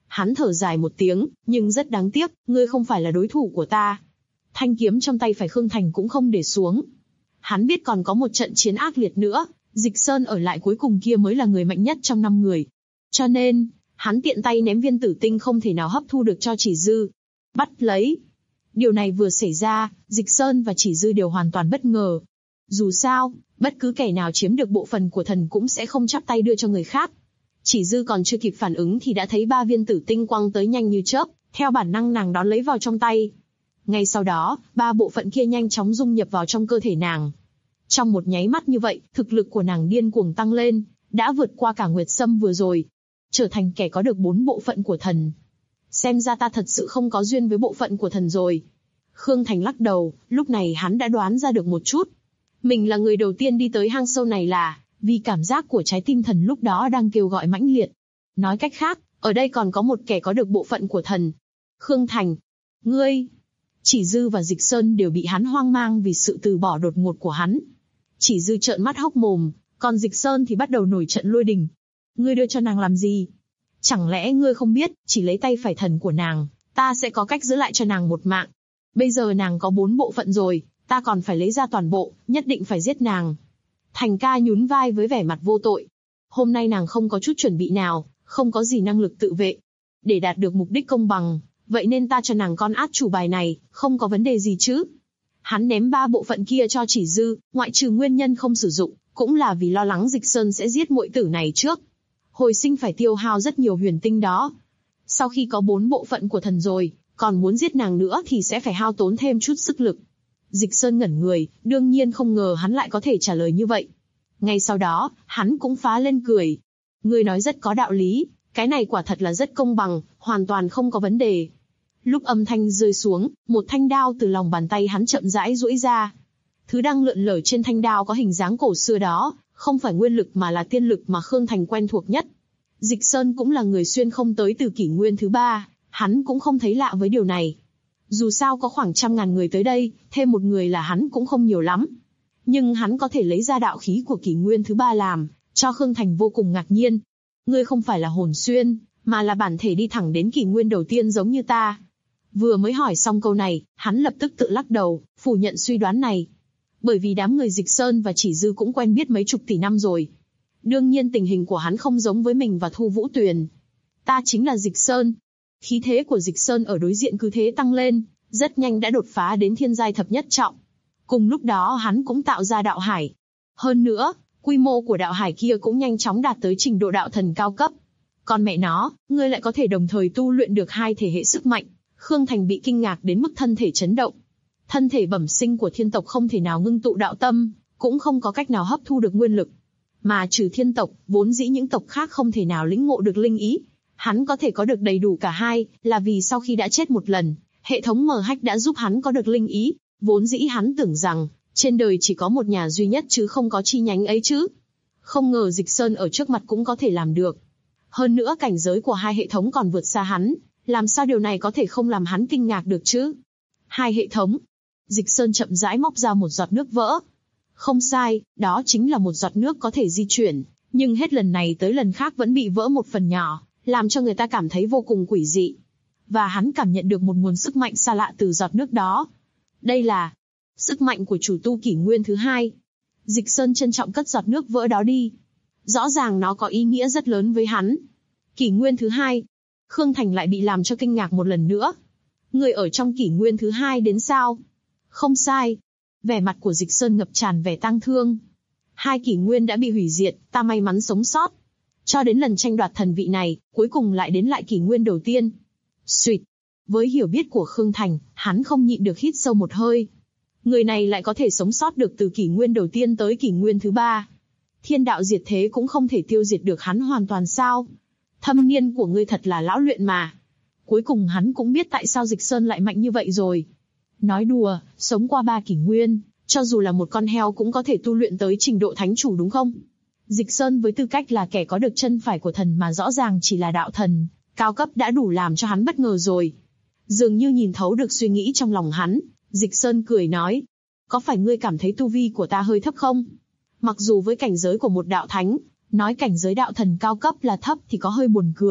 Hắn thở dài một tiếng, nhưng rất đáng tiếc, ngươi không phải là đối thủ của ta. Thanh kiếm trong tay phải Khương Thành cũng không để xuống. Hắn biết còn có một trận chiến ác liệt nữa, Dịch Sơn ở lại cuối cùng kia mới là người mạnh nhất trong 5 người. Cho nên, hắn tiện tay ném viên tử tinh không thể nào hấp thu được cho Chỉ Dư. Bắt lấy. Điều này vừa xảy ra, Dịch Sơn và Chỉ Dư đều hoàn toàn bất ngờ. Dù sao, bất cứ kẻ nào chiếm được bộ phận của thần cũng sẽ không chắp tay đưa cho người khác. Chỉ Dư còn chưa kịp phản ứng thì đã thấy 3 viên tử tinh quăng tới nhanh như chớp, theo bản năng nàng đón lấy vào trong tay. Ngay sau đó, 3 bộ phận kia nhanh chóng dung nhập vào trong cơ thể nàng. Trong một nháy mắt như vậy, thực lực của nàng điên cuồng tăng lên, đã vượt qua cả Nguyệt Sâm vừa rồi, trở thành kẻ có được 4 bộ phận của thần. Xem ra ta thật sự không có duyên với bộ phận của thần rồi. Khương Thành lắc đầu, lúc này hắn đã đoán ra được một chút. Mình là người đầu tiên đi tới hang sâu này là vì cảm giác của trái tim thần lúc đó đang kêu gọi mãnh liệt. Nói cách khác, ở đây còn có một kẻ có được bộ phận của thần. Khương Thành, ngươi... Chỉ Dư và Dịch Sơn đều bị hắn hoang mang vì sự từ bỏ đột ngột của hắn. Chỉ Dư trợn mắt hốc mồm, còn Dịch Sơn thì bắt đầu nổi trận lôi đình. Ngươi đưa cho nàng làm gì? Chẳng lẽ ngươi không biết, chỉ lấy tay phải thần của nàng, ta sẽ có cách giữ lại cho nàng một mạng. Bây giờ nàng có 4 bộ phận rồi, ta còn phải lấy ra toàn bộ, nhất định phải giết nàng. Thành ca nhún vai với vẻ mặt vô tội. Hôm nay nàng không có chút chuẩn bị nào, không có gì năng lực tự vệ. Để đạt được mục đích công bằng, vậy nên ta cho nàng con át chủ bài này, không có vấn đề gì chứ. Hắn ném 3 bộ phận kia cho Chỉ Dư, ngoại trừ nguyên nhân không sử dụng, cũng là vì lo lắng Dịch Sơn sẽ giết muội tử này trước. Hồi sinh phải tiêu hao rất nhiều huyền tinh đó. Sau khi có 4 bộ phận của thần rồi, còn muốn giết nàng nữa thì sẽ phải hao tốn thêm chút sức lực. Dịch Sơn ngẩn người, đương nhiên không ngờ hắn lại có thể trả lời như vậy. Ngay sau đó, hắn cũng phá lên cười. Ngươi nói rất có đạo lý, cái này quả thật là rất công bằng, hoàn toàn không có vấn đề. Lúc âm thanh rơi xuống, một thanh đao từ lòng bàn tay hắn chậm rãi duỗi ra. Thứ đang lượn lờ trên thanh đao có hình dáng cổ xưa đó, không phải nguyên lực mà là tiên lực mà Khương Thành quen thuộc nhất. Dịch Sơn cũng là người xuyên không tới từ kỷ nguyên thứ 3, hắn cũng không thấy lạ với điều này. Dù sao có khoảng 100.000 người tới đây, thêm một người là hắn cũng không nhiều lắm. Nhưng hắn có thể lấy ra đạo khí của kỷ nguyên thứ 3 làm, cho Khương Thành vô cùng ngạc nhiên. Ngươi không phải là hồn xuyên, mà là bản thể đi thẳng đến kỷ nguyên đầu tiên giống như ta. Vừa mới hỏi xong câu này, hắn lập tức tự lắc đầu, phủ nhận suy đoán này. Bởi vì đám người Dịch Sơn và Chỉ Dư cũng quen biết mấy chục tỷ năm rồi. Đương nhiên tình hình của hắn không giống với mình và Thu Vũ Tuyền. Ta chính là Dịch Sơn. Khí thế của Dịch Sơn ở đối diện cứ thế tăng lên, rất nhanh đã đột phá đến thiên giai thập nhất trọng. Cùng lúc đó hắn cũng tạo ra đạo hải. Hơn nữa, quy mô của đạo hải kia cũng nhanh chóng đạt tới trình độ đạo thần cao cấp. Còn mẹ nó, ngươi lại có thể đồng thời tu luyện được 2 thể hệ sức mạnh. Khương Thành bị kinh ngạc đến mức thân thể chấn động. Thân thể bẩm sinh của thiên tộc không thể nào ngưng tụ đạo tâm, cũng không có cách nào hấp thu được nguyên lực. Mà trừ thiên tộc, vốn dĩ những tộc khác không thể nào lĩnh ngộ được linh ý. Hắn có thể có được đầy đủ cả hai, là vì sau khi đã chết một lần, hệ thống MH đã giúp hắn có được linh ý. Vốn dĩ hắn tưởng rằng, trên đời chỉ có một nhà duy nhất chứ không có chi nhánh ấy chứ. Không ngờ Dịch Sơn ở trước mặt cũng có thể làm được. Hơn nữa cảnh giới của 2 hệ thống còn vượt xa hắn, làm sao điều này có thể không làm hắn kinh ngạc được chứ? 2 hệ thống. Dịch Sơn chậm rãi móc ra một giọt nước vỡ. Không sai, đó chính là một giọt nước có thể di chuyển, nhưng hết lần này tới lần khác vẫn bị vỡ một phần nhỏ, làm cho người ta cảm thấy vô cùng quỷ dị. Và hắn cảm nhận được một nguồn sức mạnh xa lạ từ giọt nước đó. Đây là sức mạnh của chủ tu kỷ nguyên thứ 2. Dịch Sơn trân trọng cất giọt nước vỡ đó đi. Rõ ràng nó có ý nghĩa rất lớn với hắn. Kỷ nguyên thứ 2. Khương Thành lại bị làm cho kinh ngạc một lần nữa. Người ở trong kỷ nguyên thứ 2 đến sao? Không sai. Vẻ mặt của Dịch Sơn ngập tràn vẻ tang thương. 2 kỷ nguyên đã bị hủy diệt, ta may mắn sống sót. Cho đến lần tranh đoạt thần vị này, cuối cùng lại đến lại kỷ nguyên đầu tiên. Suỵt. Với hiểu biết của Khương Thành, hắn không nhịn được hít sâu một hơi. Người này lại có thể sống sót được từ kỷ nguyên đầu tiên tới kỷ nguyên thứ 3. Thiên đạo diệt thế cũng không thể tiêu diệt được hắn hoàn toàn sao? Thâm niên của ngươi thật là lão luyện mà. Cuối cùng hắn cũng biết tại sao Dịch Sơn lại mạnh như vậy rồi. Nói đùa, sống qua 3 kỷ nguyên, cho dù là một con heo cũng có thể tu luyện tới trình độ thánh chủ đúng không? Dịch Sơn với tư cách là kẻ có được chân phải của thần mà rõ ràng chỉ là đạo thần, cao cấp đã đủ làm cho hắn bất ngờ rồi. Dường như nhìn thấu được suy nghĩ trong lòng hắn, Dịch Sơn cười nói. Có phải ngươi cảm thấy tu vi của ta hơi thấp không? Mặc dù với cảnh giới của một đạo thánh, nói cảnh giới đạo thần cao cấp là thấp thì có hơi buồn cười,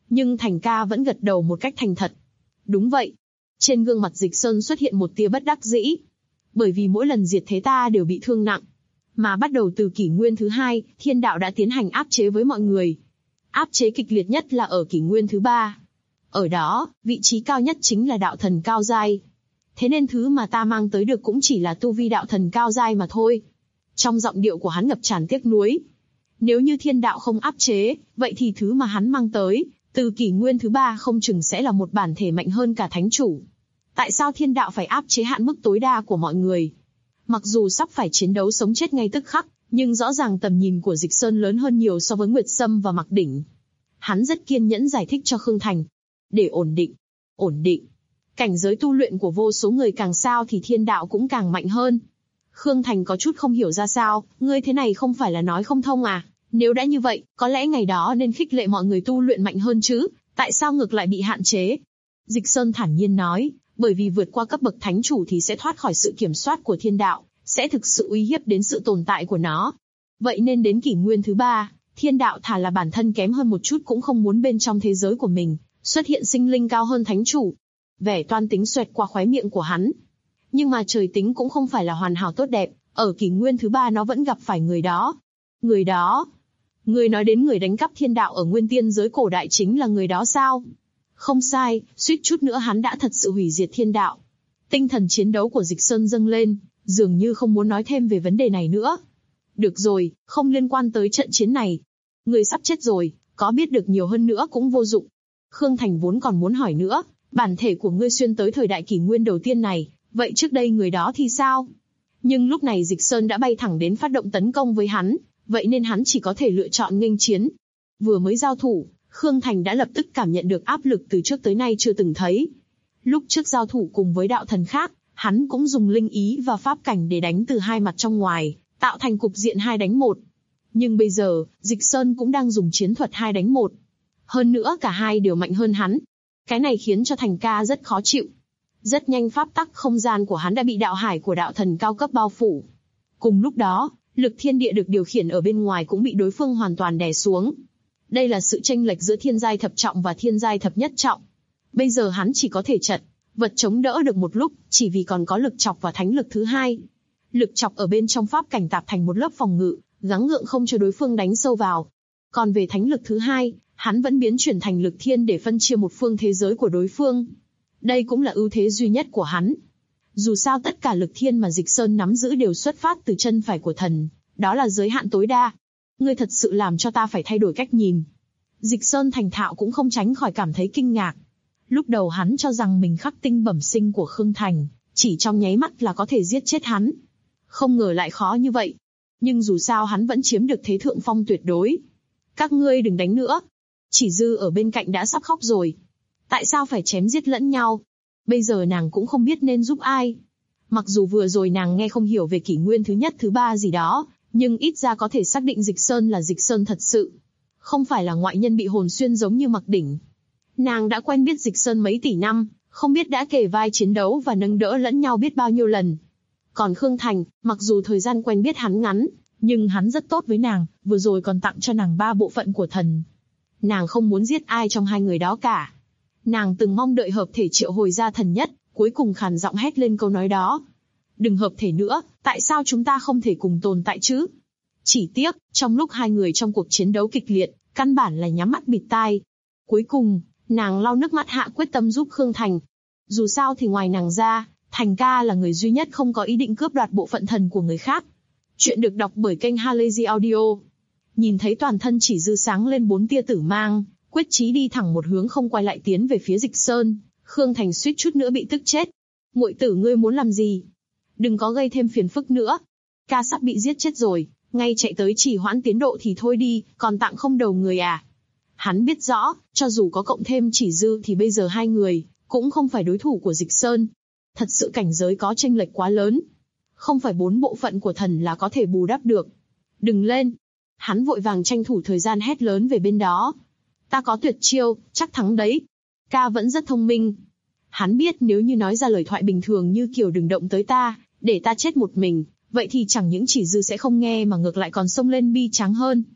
Nhưng Thành ca vẫn gật đầu một cách thành thật. Đúng vậy. Trên gương mặt Dịch Sơn xuất hiện một tia bất đắc dĩ. Bởi vì mỗi lần diệt thế ta đều bị thương nặng. Mà bắt đầu từ kỷ nguyên thứ 2, thiên đạo đã tiến hành áp chế với mọi người. Áp chế kịch liệt nhất là ở kỷ nguyên thứ 3. Ở đó, vị trí cao nhất chính là đạo thần cao giai. Thế nên thứ mà ta mang tới được cũng chỉ là tu vi đạo thần cao giai mà thôi. Trong giọng điệu của hắn ngập tràn tiếc nuối. Nếu như thiên đạo không áp chế, vậy thì thứ mà hắn mang tới, từ kỷ nguyên thứ 3 không chừng sẽ là một bản thể mạnh hơn cả thánh chủ. Tại sao thiên đạo phải áp chế hạn mức tối đa của mọi người? Mặc dù sắp phải chiến đấu sống chết ngay tức khắc, nhưng rõ ràng tầm nhìn của Dịch Sơn lớn hơn nhiều so với Nguyệt Sâm và Mạc Đỉnh. Hắn rất kiên nhẫn giải thích cho Khương Thành. Để ổn định. Cảnh giới tu luyện của vô số người càng cao thì thiên đạo cũng càng mạnh hơn. Khương Thành có chút không hiểu ra sao, ngươi thế này không phải là nói không thông à? Nếu đã như vậy, có lẽ ngày đó nên khích lệ mọi người tu luyện mạnh hơn chứ, tại sao ngược lại bị hạn chế? Dịch Sơn thản nhiên nói, bởi vì vượt qua cấp bậc thánh chủ thì sẽ thoát khỏi sự kiểm soát của thiên đạo, sẽ thực sự uy hiếp đến sự tồn tại của nó. Vậy nên đến kỷ nguyên thứ 3, thiên đạo thà là bản thân kém hơn một chút cũng không muốn bên trong thế giới của mình xuất hiện sinh linh cao hơn thánh chủ. Vẻ toan tính xoẹt qua khóe miệng của hắn. Nhưng mà trời tính cũng không phải là hoàn hảo tốt đẹp, ở kỷ nguyên thứ 3 nó vẫn gặp phải người đó. Người đó? Người nói đến người đánh cắp thiên đạo ở nguyên tiên giới cổ đại chính là người đó sao? Không sai, suýt chút nữa hắn đã thật sự hủy diệt thiên đạo. Tinh thần chiến đấu của Dịch Sơn dâng lên, dường như không muốn nói thêm về vấn đề này nữa. Được rồi, không liên quan tới trận chiến này. Người sắp chết rồi, có biết được nhiều hơn nữa cũng vô dụng. Khương Thành vốn còn muốn hỏi nữa, bản thể của ngươi xuyên tới thời đại kỷ nguyên đầu tiên này, vậy trước đây người đó thì sao? Nhưng lúc này Dịch Sơn đã bay thẳng đến phát động tấn công với hắn, vậy nên hắn chỉ có thể lựa chọn nghênh chiến. Vừa mới giao thủ, Khương Thành đã lập tức cảm nhận được áp lực từ trước tới nay chưa từng thấy. Lúc trước giao thủ cùng với đạo thần khác, hắn cũng dùng linh ý và pháp cảnh để đánh từ hai mặt trong ngoài, tạo thành cục diện 2 đánh 1. Nhưng bây giờ, Dịch Sơn cũng đang dùng chiến thuật 2 đánh 1. Hơn nữa cả hai đều mạnh hơn hắn. Cái này khiến cho Thành ca rất khó chịu. Rất nhanh pháp tắc không gian của hắn đã bị đạo hải của đạo thần cao cấp bao phủ. Cùng lúc đó, lực thiên địa được điều khiển ở bên ngoài cũng bị đối phương hoàn toàn đè xuống. Đây là sự chênh lệch giữa thiên giai thập trọng và thiên giai thập nhất trọng. Bây giờ hắn chỉ có thể chật vật chống đỡ được một lúc, chỉ vì còn có lực chọc và thánh lực thứ 2. Lực chọc ở bên trong pháp cảnh tạp thành một lớp phòng ngự, gắng gượng không cho đối phương đánh sâu vào. Còn về thánh lực thứ 2, hắn vẫn biến chuyển thành lực thiên để phân chia một phương thế giới của đối phương. Đây cũng là ưu thế duy nhất của hắn. Dù sao tất cả lực thiên mà Dịch Sơn nắm giữ đều xuất phát từ chân phải của thần, đó là giới hạn tối đa. Ngươi thật sự làm cho ta phải thay đổi cách nhìn. Dịch Sơn thành thạo cũng không tránh khỏi cảm thấy kinh ngạc. Lúc đầu hắn cho rằng mình khắc tinh bẩm sinh của Khương Thành, chỉ trong nháy mắt là có thể giết chết hắn. Không ngờ lại khó như vậy. Nhưng dù sao hắn vẫn chiếm được thế thượng phong tuyệt đối. Các ngươi đừng đánh nữa. Chỉ Dư ở bên cạnh đã sắp khóc rồi. Tại sao phải chém giết lẫn nhau? Bây giờ nàng cũng không biết nên giúp ai. Mặc dù vừa rồi nàng nghe không hiểu về kỷ nguyên thứ nhất thứ 3 gì đó, nhưng ít ra có thể xác định Dịch Sơn là Dịch Sơn thật sự. Không phải là ngoại nhân bị hồn xuyên giống như Mạc Đỉnh. Nàng đã quen biết Dịch Sơn mấy tỷ năm, không biết đã kề vai chiến đấu và nâng đỡ lẫn nhau biết bao nhiêu lần. Còn Khương Thành, mặc dù thời gian quen biết hắn ngắn, nhưng hắn rất tốt với nàng, vừa rồi còn tặng cho nàng 3 bộ phận của thần. Nàng không muốn giết ai trong hai người đó cả. Nàng từng mong đợi hợp thể triệu hồi ra thần nhất, cuối cùng khàn giọng hét lên câu nói đó. Đừng hợp thể nữa, tại sao chúng ta không thể cùng tồn tại chứ? Chỉ tiếc, trong lúc hai người trong cuộc chiến đấu kịch liệt, căn bản là nhắm mắt bịt tai. Cuối cùng, nàng lau nước mắt hạ quyết tâm giúp Khương Thành. Dù sao thì ngoài nàng ra, Thành ca là người duy nhất không có ý định cướp đoạt bộ phận thần của người khác. Chuyện được đọc bởi kênh Halazy Audio. Nhìn thấy toàn thân Chỉ Dư sáng lên 4 tia tử mang, quyết chí đi thẳng một hướng không quay lại tiến về phía Dịch Sơn, Khương Thành suýt chút nữa bị tức chết. Muội tử ngươi muốn làm gì? Đừng có gây thêm phiền phức nữa. Ca sắp bị giết chết rồi, ngay chạy tới trì hoãn tiến độ thì thôi đi, còn tặng không đầu người à? Hắn biết rõ, cho dù có cộng thêm Chỉ Dư thì bây giờ hai người cũng không phải đối thủ của Dịch Sơn. Thật sự cảnh giới có chênh lệch quá lớn. Không phải 4 bộ phận của thần là có thể bù đắp được. Đừng lên. Hắn vội vàng tranh thủ thời gian hét lớn về bên đó. Ta có tuyệt chiêu, chắc thắng đấy. Ca vẫn rất thông minh. Hắn biết nếu như nói ra lời thoại bình thường như kiểu đừng động tới ta, để ta chết một mình, vậy thì chẳng những Chỉ Dư sẽ không nghe mà ngược lại còn xông lên bi tráng hơn.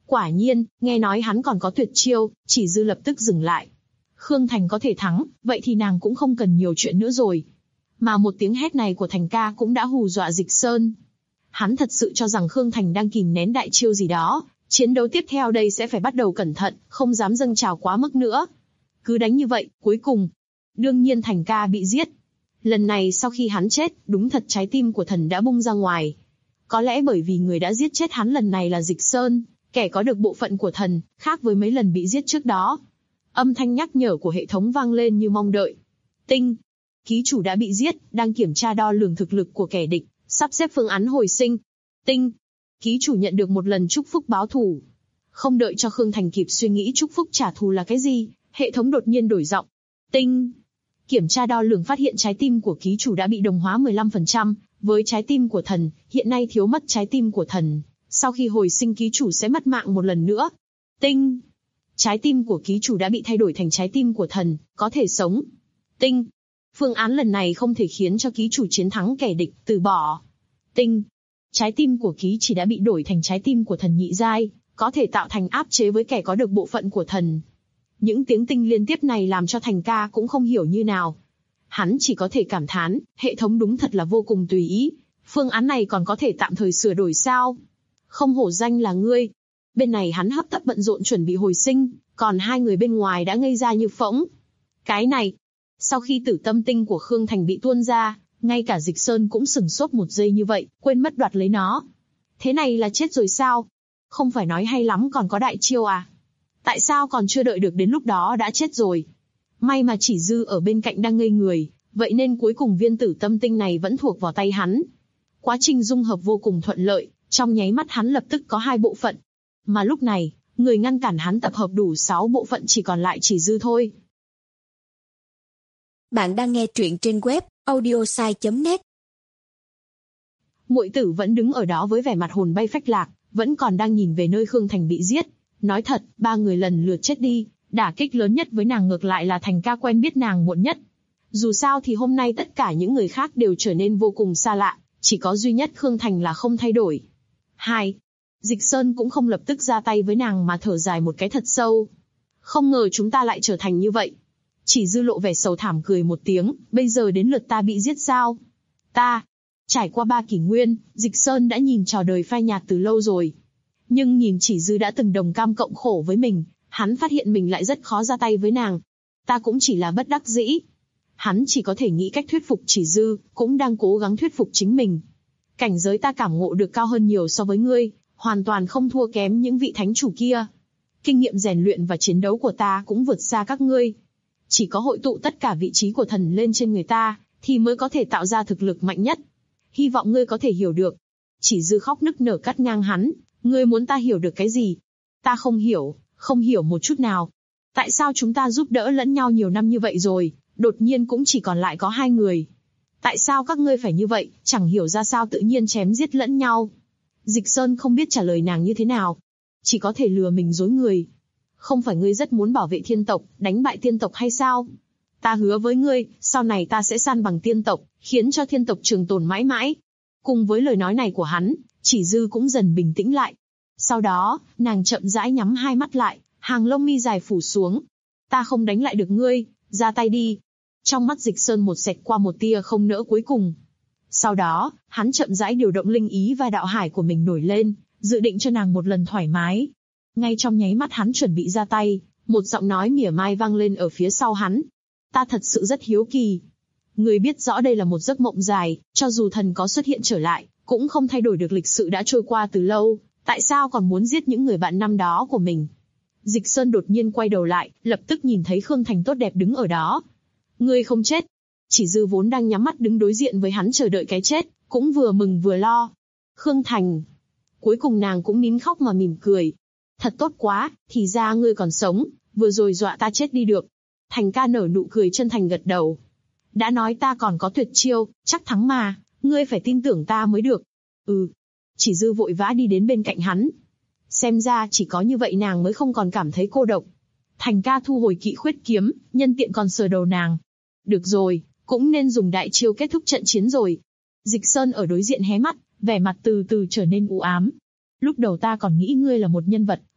Quả nhiên, nghe nói hắn còn có tuyệt chiêu, Chỉ Dư lập tức dừng lại. Khương Thành có thể thắng, vậy thì nàng cũng không cần nhiều chuyện nữa rồi. Mà một tiếng hét này của Thành ca cũng đã hù dọa Dịch Sơn. Hắn thật sự cho rằng Khương Thành đang kìm nén đại chiêu gì đó, chiến đấu tiếp theo đây sẽ phải bắt đầu cẩn thận, không dám dâng trào quá mức nữa. Cứ đánh như vậy, cuối cùng, đương nhiên Thành ca bị giết. Lần này sau khi hắn chết, đúng thật trái tim của thần đã bung ra ngoài. Có lẽ bởi vì người đã giết chết hắn lần này là Dịch Sơn, kẻ có được bộ phận của thần, khác với mấy lần bị giết trước đó. Âm thanh nhắc nhở của hệ thống vang lên như mong đợi. Tinh. Ký chủ đã bị giết, đang kiểm tra đo lường thực lực của kẻ địch, sắp xếp phương án hồi sinh. Tinh. Ký chủ nhận được một lần chúc phúc báo thù. Không đợi cho Khương Thành kịp suy nghĩ chúc phúc trả thù là cái gì, hệ thống đột nhiên đổi giọng. Tinh. Kiểm tra đo lường phát hiện trái tim của ký chủ đã bị đồng hóa 15%, với trái tim của thần, hiện nay thiếu mất trái tim của thần. Sau khi hồi sinh ký chủ sẽ mất mạng một lần nữa. Tinh. Trái tim của ký chủ đã bị thay đổi thành trái tim của thần, có thể sống. Tinh. Phương án lần này không thể khiến cho ký chủ chiến thắng kẻ địch, từ bỏ. Tinh. Trái tim của ký chỉ đã bị đổi thành trái tim của thần nhị giai, có thể tạo thành áp chế với kẻ có được bộ phận của thần. Những tiếng tinh liên tiếp này làm cho Thành ca cũng không hiểu như nào. Hắn chỉ có thể cảm thán, hệ thống đúng thật là vô cùng tùy ý. Phương án này còn có thể tạm thời sửa đổi sao? Không hổ danh là ngươi. Bên này hắn hấp tấp bận rộn chuẩn bị hồi sinh, còn hai người bên ngoài đã ngây ra như phỗng. Cái này, sau khi tử tâm tinh của Khương Thành bị tuôn ra, ngay cả Dịch Sơn cũng sửng sốt một giây như vậy, quên mất đoạt lấy nó. Thế này là chết rồi sao? Không phải nói hay lắm còn có đại chiêu à? Tại sao còn chưa đợi được đến lúc đó đã chết rồi? May mà Chỉ Dư ở bên cạnh đang ngây người, vậy nên cuối cùng viên tử tâm tinh này vẫn thuộc vào tay hắn. Quá trình dung hợp vô cùng thuận lợi, trong nháy mắt hắn lập tức có 2 bộ phận. Mà lúc này, người ngăn cản hắn tập hợp đủ 6 bộ phận chỉ còn lại Chỉ Dư thôi. Bạn đang nghe truyện trên web audiosai.net. Muội tử vẫn đứng ở đó với vẻ mặt hồn bay phách lạc, vẫn còn đang nhìn về nơi Khương Thành bị giết. Nói thật, 3 người lần lượt chết đi, đả kích lớn nhất với nàng ngược lại là Thành ca quen biết nàng muộn nhất. Dù sao thì hôm nay tất cả những người khác đều trở nên vô cùng xa lạ, chỉ có duy nhất Khương Thành là không thay đổi. 2. Dịch Sơn cũng không lập tức ra tay với nàng mà thở dài một cái thật sâu. Không ngờ chúng ta lại trở thành như vậy. Chỉ Dư lộ vẻ sầu thảm cười một tiếng, bây giờ đến lượt ta bị giết sao? Ta. Trải qua 3 kỷ nguyên, Dịch Sơn đã nhìn trò đời phai nhạt từ lâu rồi. Nhưng nhìn Chỉ Dư đã từng đồng cam cộng khổ với mình, hắn phát hiện mình lại rất khó ra tay với nàng. Ta cũng chỉ là bất đắc dĩ. Hắn chỉ có thể nghĩ cách thuyết phục Chỉ Dư, cũng đang cố gắng thuyết phục chính mình. Cảnh giới ta cảm ngộ được cao hơn nhiều so với ngươi, hoàn toàn không thua kém những vị thánh chủ kia. Kinh nghiệm rèn luyện và chiến đấu của ta cũng vượt xa các ngươi. Chỉ có hội tụ tất cả vị trí của thần lên trên người ta, thì mới có thể tạo ra thực lực mạnh nhất. Hy vọng ngươi có thể hiểu được. Chỉ Dư khóc nức nở cắt ngang hắn. Ngươi muốn ta hiểu được cái gì? Ta không hiểu một chút nào. Tại sao chúng ta giúp đỡ lẫn nhau nhiều năm như vậy rồi, đột nhiên cũng chỉ còn lại có 2 người? Tại sao các ngươi phải như vậy, chẳng hiểu ra sao tự nhiên chém giết lẫn nhau? Dịch Sơn không biết trả lời nàng như thế nào. Chỉ có thể lừa mình dối người. Không phải ngươi rất muốn bảo vệ thiên tộc, đánh bại tiên tộc hay sao? Ta hứa với ngươi, sau này ta sẽ san bằng tiên tộc, khiến cho thiên tộc trường tồn mãi mãi. Cùng với lời nói này của hắn, Chỉ Dư cũng dần bình tĩnh lại. Sau đó, nàng chậm rãi nhắm 2 mắt lại, hàng lông mi dài phủ xuống. Ta không đánh lại được ngươi, ra tay đi. Trong mắt Dịch Sơn một xẹt qua một tia không nỡ cuối cùng. Sau đó, hắn chậm rãi điều động linh ý và đạo hải của mình nổi lên, dự định cho nàng một lần thoải mái. Ngay trong nháy mắt hắn chuẩn bị ra tay, một giọng nói mỉa mai vang lên ở phía sau hắn. Ta thật sự rất hiếu kỳ. Ngươi biết rõ đây là một giấc mộng dài, cho dù thần có xuất hiện trở lại, cũng không thay đổi được lịch sự đã trôi qua từ lâu. Tại sao còn muốn giết những người bạn năm đó của mình? Dịch Sơn đột nhiên quay đầu lại, lập tức nhìn thấy Khương Thành tốt đẹp đứng ở đó. Ngươi không chết. Chỉ Dư vốn đang nhắm mắt đứng đối diện với hắn chờ đợi cái chết, cũng vừa mừng vừa lo. Khương Thành. Cuối cùng nàng cũng nín khóc mà mỉm cười. Thật tốt quá, thì ra ngươi còn sống, vừa rồi dọa ta chết đi được. Thành ca nở nụ cười chân thành gật đầu. Đã nói ta còn có tuyệt chiêu, chắc thắng mà, ngươi phải tin tưởng ta mới được. Ừ. Chỉ Dư vội vã đi đến bên cạnh hắn. Xem ra chỉ có như vậy nàng mới không còn cảm thấy cô độc. Thành ca thu hồi kỵ khuyết kiếm, nhân tiện còn sờ đầu nàng. Được rồi, cũng nên dùng đại chiêu kết thúc trận chiến rồi. Dịch Sơn ở đối diện hé mắt, vẻ mặt từ từ trở nên u ám. Lúc đầu ta còn nghĩ ngươi là một nhân vật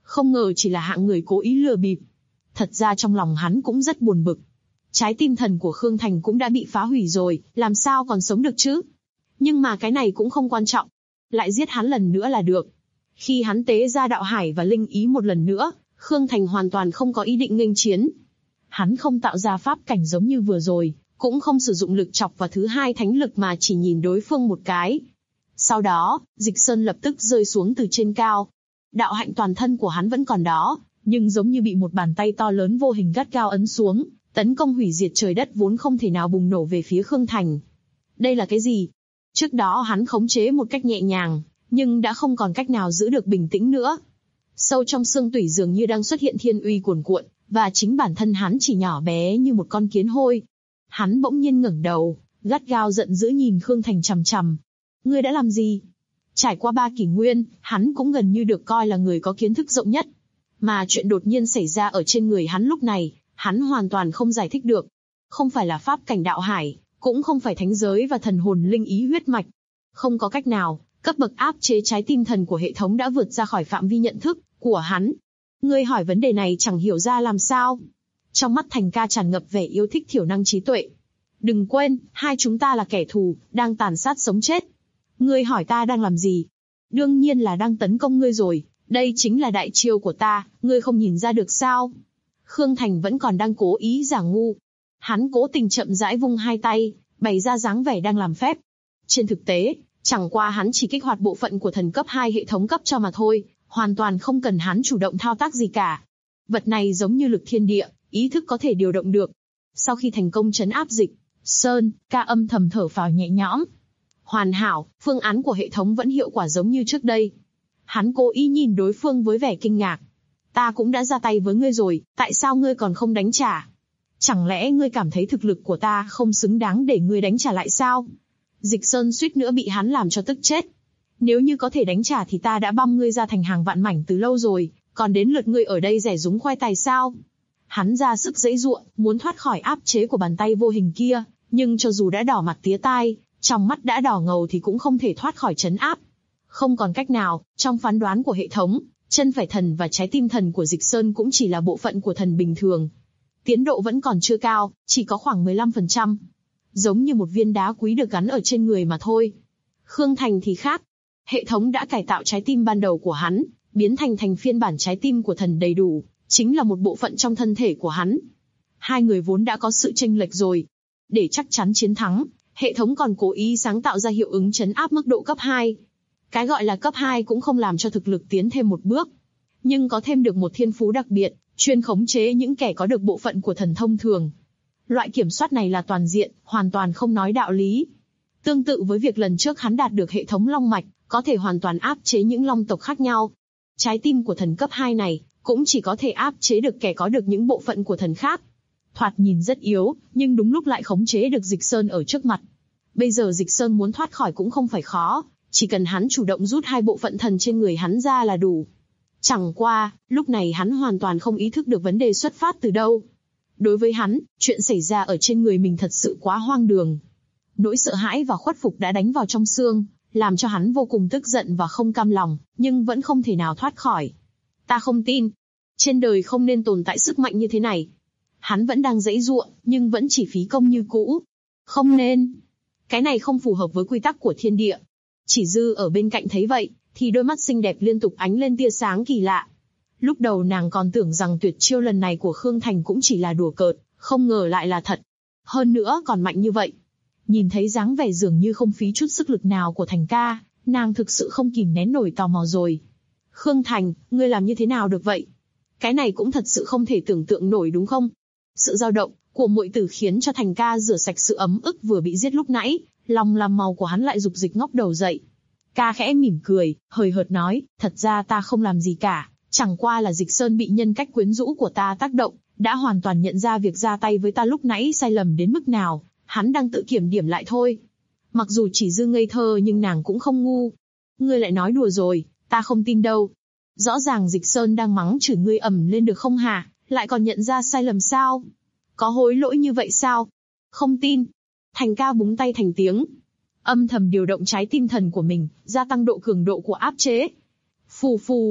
Không ngờ chỉ là hạng người cố ý lừa bịp. Thật ra trong lòng hắn cũng rất buồn bực. Trái tim thần của Khương Thành cũng đã bị phá hủy rồi, làm sao còn sống được chứ? Nhưng mà cái này cũng không quan trọng. Lại giết hắn lần nữa là được. Khi hắn tế ra đạo hải và linh ý một lần nữa, Khương Thành hoàn toàn không có ý định nghênh chiến. Hắn không tạo ra pháp cảnh giống như vừa rồi, cũng không sử dụng lực chọc vào thứ hai thánh lực mà chỉ nhìn đối phương một cái. Sau đó, Dịch Sơn lập tức rơi xuống từ trên cao. Đạo hạnh toàn thân của hắn vẫn còn đó, nhưng giống như bị một bàn tay to lớn vô hình gắt gao ấn xuống, tấn công hủy diệt trời đất vốn không thể nào bùng nổ về phía Khương Thành. Đây là cái gì? Trước đó hắn khống chế một cách nhẹ nhàng, nhưng đã không còn cách nào giữ được bình tĩnh nữa. Sâu trong xương tủy dường như đang xuất hiện thiên uy cuồn cuộn, và chính bản thân hắn chỉ nhỏ bé như một con kiến hôi. Hắn bỗng nhiên ngẩng đầu, gắt gao giận dữ nhìn Khương Thành chằm chằm. Ngươi đã làm gì? Trải qua 3 kỷ nguyên, hắn cũng gần như được coi là người có kiến thức rộng nhất. Mà chuyện đột nhiên xảy ra ở trên người hắn lúc này, hắn hoàn toàn không giải thích được. Không phải là pháp cảnh đạo hải, cũng không phải thánh giới và thần hồn linh ý huyết mạch. Không có cách nào, cấp bậc áp chế trái tim thần của hệ thống đã vượt ra khỏi phạm vi nhận thức của hắn. Ngươi hỏi vấn đề này chẳng hiểu ra làm sao. Trong mắt Thành ca tràn ngập vẻ yêu thích thiểu năng trí tuệ. Đừng quên, hai chúng ta là kẻ thù, đang tàn sát sống chết. Ngươi hỏi ta đang làm gì? Đương nhiên là đang tấn công ngươi rồi, đây chính là đại chiêu của ta, ngươi không nhìn ra được sao? Khương Thành vẫn còn đang cố ý giả ngu. Hắn cố tình chậm rãi vung hai tay, bày ra dáng vẻ đang làm phép. Trên thực tế, chẳng qua hắn chỉ kích hoạt bộ phận của thần cấp 2 hệ thống cấp cho mà thôi, hoàn toàn không cần hắn chủ động thao tác gì cả. Vật này giống như lực thiên địa, ý thức có thể điều động được. Sau khi thành công trấn áp Dịch Sơn, ca âm thầm thở phào nhẹ nhõm. Hoàn hảo, phương án của hệ thống vẫn hiệu quả giống như trước đây. Hắn cố ý nhìn đối phương với vẻ kinh ngạc. Ta cũng đã ra tay với ngươi rồi, tại sao ngươi còn không đánh trả? Chẳng lẽ ngươi cảm thấy thực lực của ta không xứng đáng để ngươi đánh trả lại sao? Dịch Sơn suýt nữa bị hắn làm cho tức chết. Nếu như có thể đánh trả thì ta đã băm ngươi ra thành hàng vạn mảnh từ lâu rồi, còn đến lượt ngươi ở đây rẻ rúng khoai tài sao? Hắn ra sức giãy giụa, muốn thoát khỏi áp chế của bàn tay vô hình kia, nhưng cho dù đã đỏ mặt tía tai, trong mắt đã đỏ ngầu thì cũng không thể thoát khỏi trấn áp. Không còn cách nào, trong phán đoán của hệ thống, chân phải thần và trái tim thần của Dịch Sơn cũng chỉ là bộ phận của thần bình thường. Tiến độ vẫn còn chưa cao, chỉ có khoảng 15%. Giống như một viên đá quý được gắn ở trên người mà thôi. Khương Thành thì khác. Hệ thống đã cải tạo trái tim ban đầu của hắn, biến thành phiên bản trái tim của thần đầy đủ, chính là một bộ phận trong thân thể của hắn. Hai người vốn đã có sự chênh lệch rồi. Để chắc chắn chiến thắng, hệ thống còn cố ý sáng tạo ra hiệu ứng trấn áp mức độ cấp 2. Cái gọi là cấp 2 cũng không làm cho thực lực tiến thêm một bước, nhưng có thêm được một thiên phú đặc biệt, chuyên khống chế những kẻ có được bộ phận của thần thông thường. Loại kiểm soát này là toàn diện, hoàn toàn không nói đạo lý. Tương tự với việc lần trước hắn đạt được hệ thống long mạch, có thể hoàn toàn áp chế những long tộc khác nhau. Trái tim của thần cấp 2 này, cũng chỉ có thể áp chế được kẻ có được những bộ phận của thần khác. Thoạt nhìn rất yếu, nhưng đúng lúc lại khống chế được Dịch Sơn ở trước mặt. Bây giờ Dịch Sơn muốn thoát khỏi cũng không phải khó, chỉ cần hắn chủ động rút hai bộ phận thần trên người hắn ra là đủ. Chẳng qua, lúc này hắn hoàn toàn không ý thức được vấn đề xuất phát từ đâu. Đối với hắn, chuyện xảy ra ở trên người mình thật sự quá hoang đường. Nỗi sợ hãi và khuất phục đã đánh vào trong xương, làm cho hắn vô cùng tức giận và không cam lòng, nhưng vẫn không thể nào thoát khỏi. Ta không tin. Trên đời không nên tồn tại sức mạnh như thế này. Hắn vẫn đang giãy giụa, nhưng vẫn chỉ phí công như cũ. Không nên. Cái này không phù hợp với quy tắc của thiên địa. Chỉ Dư ở bên cạnh thấy vậy, thì đôi mắt xinh đẹp liên tục ánh lên tia sáng kỳ lạ. Lúc đầu nàng còn tưởng rằng tuyệt chiêu lần này của Khương Thành cũng chỉ là đùa cợt, không ngờ lại là thật. Hơn nữa còn mạnh như vậy. Nhìn thấy dáng vẻ dường như không phí chút sức lực nào của Thành ca, nàng thực sự không kìm nén nổi tò mò rồi. Khương Thành, ngươi làm như thế nào được vậy? Cái này cũng thật sự không thể tưởng tượng nổi đúng không? Sự dao động của muội tử khiến cho Thành ca rửa sạch sự ấm ức vừa bị giết lúc nãy, lòng làm màu của hắn lại dục dịch ngóc đầu dậy. Ca khẽ mỉm cười, hời hợt nói, thật ra ta không làm gì cả, chẳng qua là Dịch Sơn bị nhân cách quyến rũ của ta tác động, đã hoàn toàn nhận ra việc ra tay với ta lúc nãy sai lầm đến mức nào, hắn đang tự kiểm điểm lại thôi. Mặc dù chỉ Dư ngây thơ nhưng nàng cũng không ngu. Ngươi lại nói đùa rồi, ta không tin đâu. Rõ ràng Dịch Sơn đang mắng chửi ngươi ầm lên được không hả, lại còn nhận ra sai lầm sao? Có hối lỗi như vậy sao? Không tin. Thành ca búng tay thành tiếng. Âm thầm điều động trái tim thần của mình, gia tăng độ cường độ của áp chế. Phù phù.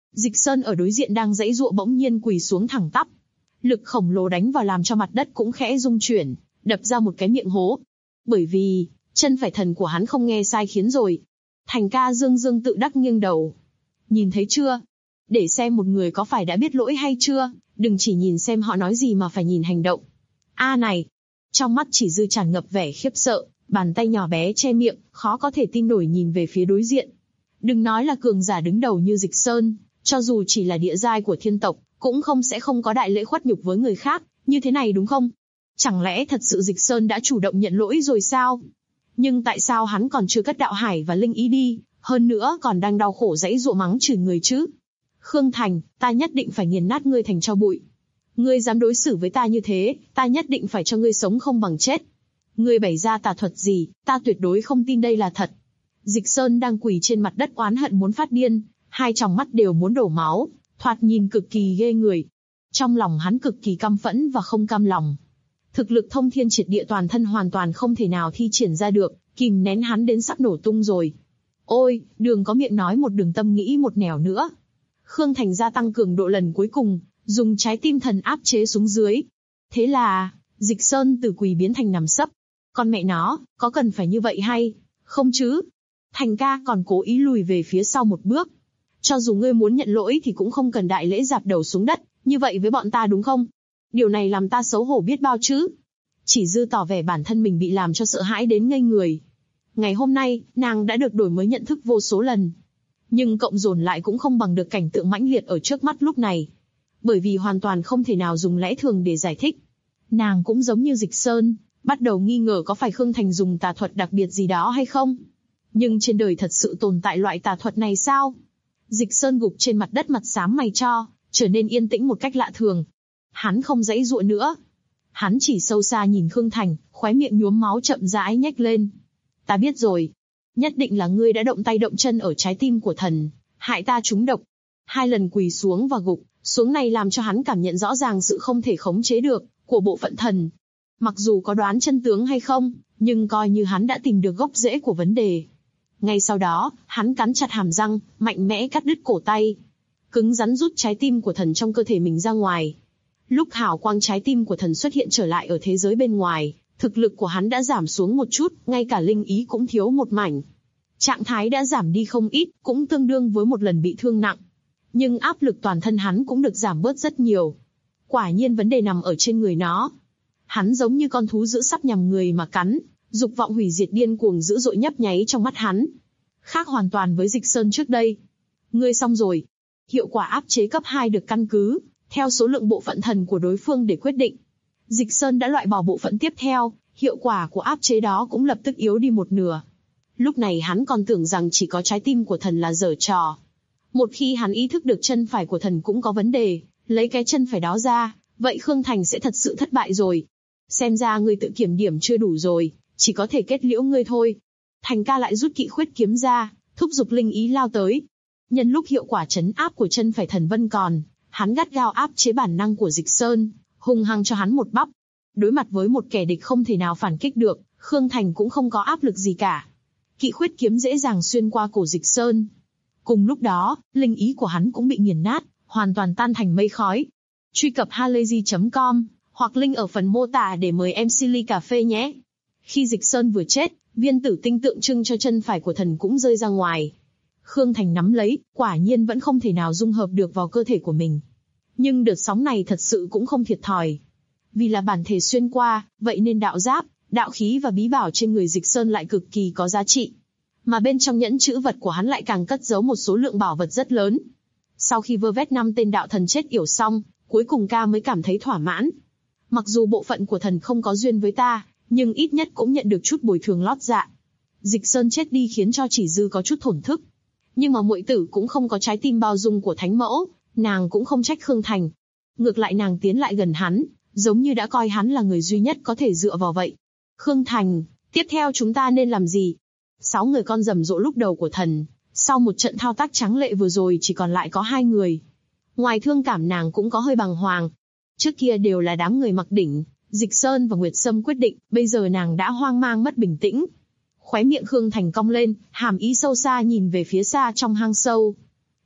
Dịch Sơn ở đối diện đang giãy giụa bỗng nhiên quỳ xuống thẳng tắp. Lực khổng lồ đánh vào làm cho mặt đất cũng khẽ rung chuyển, đập ra một cái miệng hố. Bởi vì, chân phải thần của hắn không nghe sai khiến rồi. Thành ca dương dương tự đắc nghiêng đầu. Nhìn thấy chưa? Để xem một người có phải đã biết lỗi hay chưa, đừng chỉ nhìn xem họ nói gì mà phải nhìn hành động. A này! Trong mắt Chỉ Dư tràn ngập vẻ khiếp sợ, bàn tay nhỏ bé che miệng, khó có thể tin nổi nhìn về phía đối diện. Đừng nói là cường giả đứng đầu như Dịch Sơn, cho dù chỉ là địa giai của thiên tộc, cũng sẽ không có đại lễ khuất nhục với người khác, như thế này đúng không? Chẳng lẽ thật sự Dịch Sơn đã chủ động nhận lỗi rồi sao? Nhưng tại sao hắn còn chưa cất đạo hải và linh ý đi, hơn nữa còn đang đau khổ giãy giụa mắng chửi người chứ? Khương Thành, ta nhất định phải nghiền nát ngươi thành tro bụi. Ngươi dám đối xử với ta như thế, ta nhất định phải cho ngươi sống không bằng chết. Ngươi bày ra tà thuật gì, ta tuyệt đối không tin đây là thật. Dịch Sơn đang quỳ trên mặt đất oán hận muốn phát điên, hai tròng mắt đều muốn đổ máu, thoạt nhìn cực kỳ ghê người. Trong lòng hắn cực kỳ căm phẫn và không cam lòng. Thực lực thông thiên triệt địa toàn thân hoàn toàn không thể nào thi triển ra được, kìm nén hắn đến sắp nổ tung rồi. Ôi, đường có miệng nói một đường tâm nghĩ một nẻo nữa. Khương Thành gia tăng cường độ lần cuối cùng, dùng trái tim thần áp chế xuống dưới. Thế là, Dịch Sơn từ quỳ biến thành nằm sấp. Con mẹ nó, có cần phải như vậy hay? Không chứ. Thành ca còn cố ý lùi về phía sau một bước. Cho dù ngươi muốn nhận lỗi thì cũng không cần đại lễ dạp đầu xuống đất, như vậy với bọn ta đúng không? Điều này làm ta xấu hổ biết bao chứ. Chỉ Dư tỏ vẻ bản thân mình bị làm cho sợ hãi đến ngây người. Ngày hôm nay, nàng đã được đổi mới nhận thức vô số lần. Nhưng cộng dồn lại cũng không bằng được cảnh tượng mãnh liệt ở trước mắt lúc này. Bởi vì hoàn toàn không thể nào dùng lẽ thường để giải thích. Nàng cũng giống như Dịch Sơn, bắt đầu nghi ngờ có phải Khương Thành dùng tà thuật đặc biệt gì đó hay không. Nhưng trên đời thật sự tồn tại loại tà thuật này sao? Dịch Sơn gục trên mặt đất mặt xám mày cho, trở nên yên tĩnh một cách lạ thường. Hắn không giãy giụa nữa. Hắn chỉ sâu xa nhìn Khương Thành, khóe miệng nhuốm máu chậm rãi nhếch lên. Ta biết rồi. Nhất định là ngươi đã động tay động chân ở trái tim của thần, hại ta trúng độc. Hai lần quỳ xuống và gục xuống này làm cho hắn cảm nhận rõ ràng sự không thể khống chế được của bộ phận thần. Mặc dù có đoán chân tướng hay không, nhưng coi như hắn đã tìm được gốc rễ của vấn đề. Ngay sau đó, hắn cắn chặt hàm răng, mạnh mẽ cắt đứt cổ tay. Cứng rắn rút trái tim của thần trong cơ thể mình ra ngoài. Lúc hào quang trái tim của thần xuất hiện trở lại ở thế giới bên ngoài, thực lực của hắn đã giảm xuống một chút, ngay cả linh ý cũng thiếu một mảnh. Trạng thái đã giảm đi không ít, cũng tương đương với một lần bị thương nặng. Nhưng áp lực toàn thân hắn cũng được giảm bớt rất nhiều. Quả nhiên vấn đề nằm ở trên người nó. Hắn giống như con thú dữ sắp nhằm người mà cắn, dục vọng hủy diệt điên cuồng dữ dội nhấp nháy trong mắt hắn. Khác hoàn toàn với Dịch Sơn trước đây. Ngươi xong rồi. Hiệu quả áp chế cấp 2 được căn cứ theo số lượng bộ phận thần của đối phương để quyết định. Dịch Sơn đã loại bỏ bộ phận tiếp theo, hiệu quả của áp chế đó cũng lập tức yếu đi một nửa. Lúc này hắn còn tưởng rằng chỉ có trái tim của thần là giở trò. Một khi hắn ý thức được chân phải của thần cũng có vấn đề, lấy cái chân phải đó ra, vậy Khương Thành sẽ thật sự thất bại rồi. Xem ra ngươi tự kiểm điểm chưa đủ rồi, chỉ có thể kết liễu ngươi thôi. Thành ca lại rút kỵ khuyết kiếm ra, thúc giục linh ý lao tới. Nhân lúc hiệu quả trấn áp của chân phải thần vẫn còn, hắn gắt gao áp chế bản năng của Dịch Sơn, hung hăng cho hắn một bắp. Đối mặt với một kẻ địch không thể nào phản kích được, Khương Thành cũng không có áp lực gì cả. Kỵ khuyết kiếm dễ dàng xuyên qua cổ Dịch Sơn. Cùng lúc đó, linh ý của hắn cũng bị nghiền nát, hoàn toàn tan thành mây khói. Truy cập halayzi.com hoặc link ở phần mô tả để mời MC ly cà phê nhé. Khi Dịch Sơn vừa chết, viên tử tinh tượng trưng cho chân phải của thần cũng rơi ra ngoài. Khương Thành nắm lấy, quả nhiên vẫn không thể nào dung hợp được vào cơ thể của mình. Nhưng đợt sóng này thật sự cũng không thiệt thòi. Vì là bản thể xuyên qua, vậy nên đạo giáp, đạo khí và bí bảo trên người Dịch Sơn lại cực kỳ có giá trị. Mà bên trong nhẫn chữ vật của hắn lại càng cất giấu một số lượng bảo vật rất lớn. Sau khi vơ vét 5 tên đạo thần chết yểu xong, cuối cùng ca mới cảm thấy thỏa mãn. Mặc dù bộ phận của thần không có duyên với ta, nhưng ít nhất cũng nhận được chút bồi thường lót dạ. Dịch Sơn chết đi khiến cho Chỉ Dư có chút thổn thức. Nhưng mà muội tử cũng không có trái tim bao dung của thánh mẫu, nàng cũng không trách Khương Thành. Ngược lại nàng tiến lại gần hắn, giống như đã coi hắn là người duy nhất có thể dựa vào vậy. Khương Thành, tiếp theo chúng ta nên làm gì? 6 người con rầm rộ lúc đầu của thần, sau một trận thao tác tráng lệ vừa rồi chỉ còn lại có 2 người. Ngoài thương cảm nàng cũng có hơi bàng hoàng. Trước kia đều là đám người mặc đỉnh, Dịch Sơn và Nguyệt Sâm quyết định, bây giờ nàng đã hoang mang mất bình tĩnh. Khóe miệng Khương Thành cong lên, hàm ý sâu xa nhìn về phía xa trong hang sâu.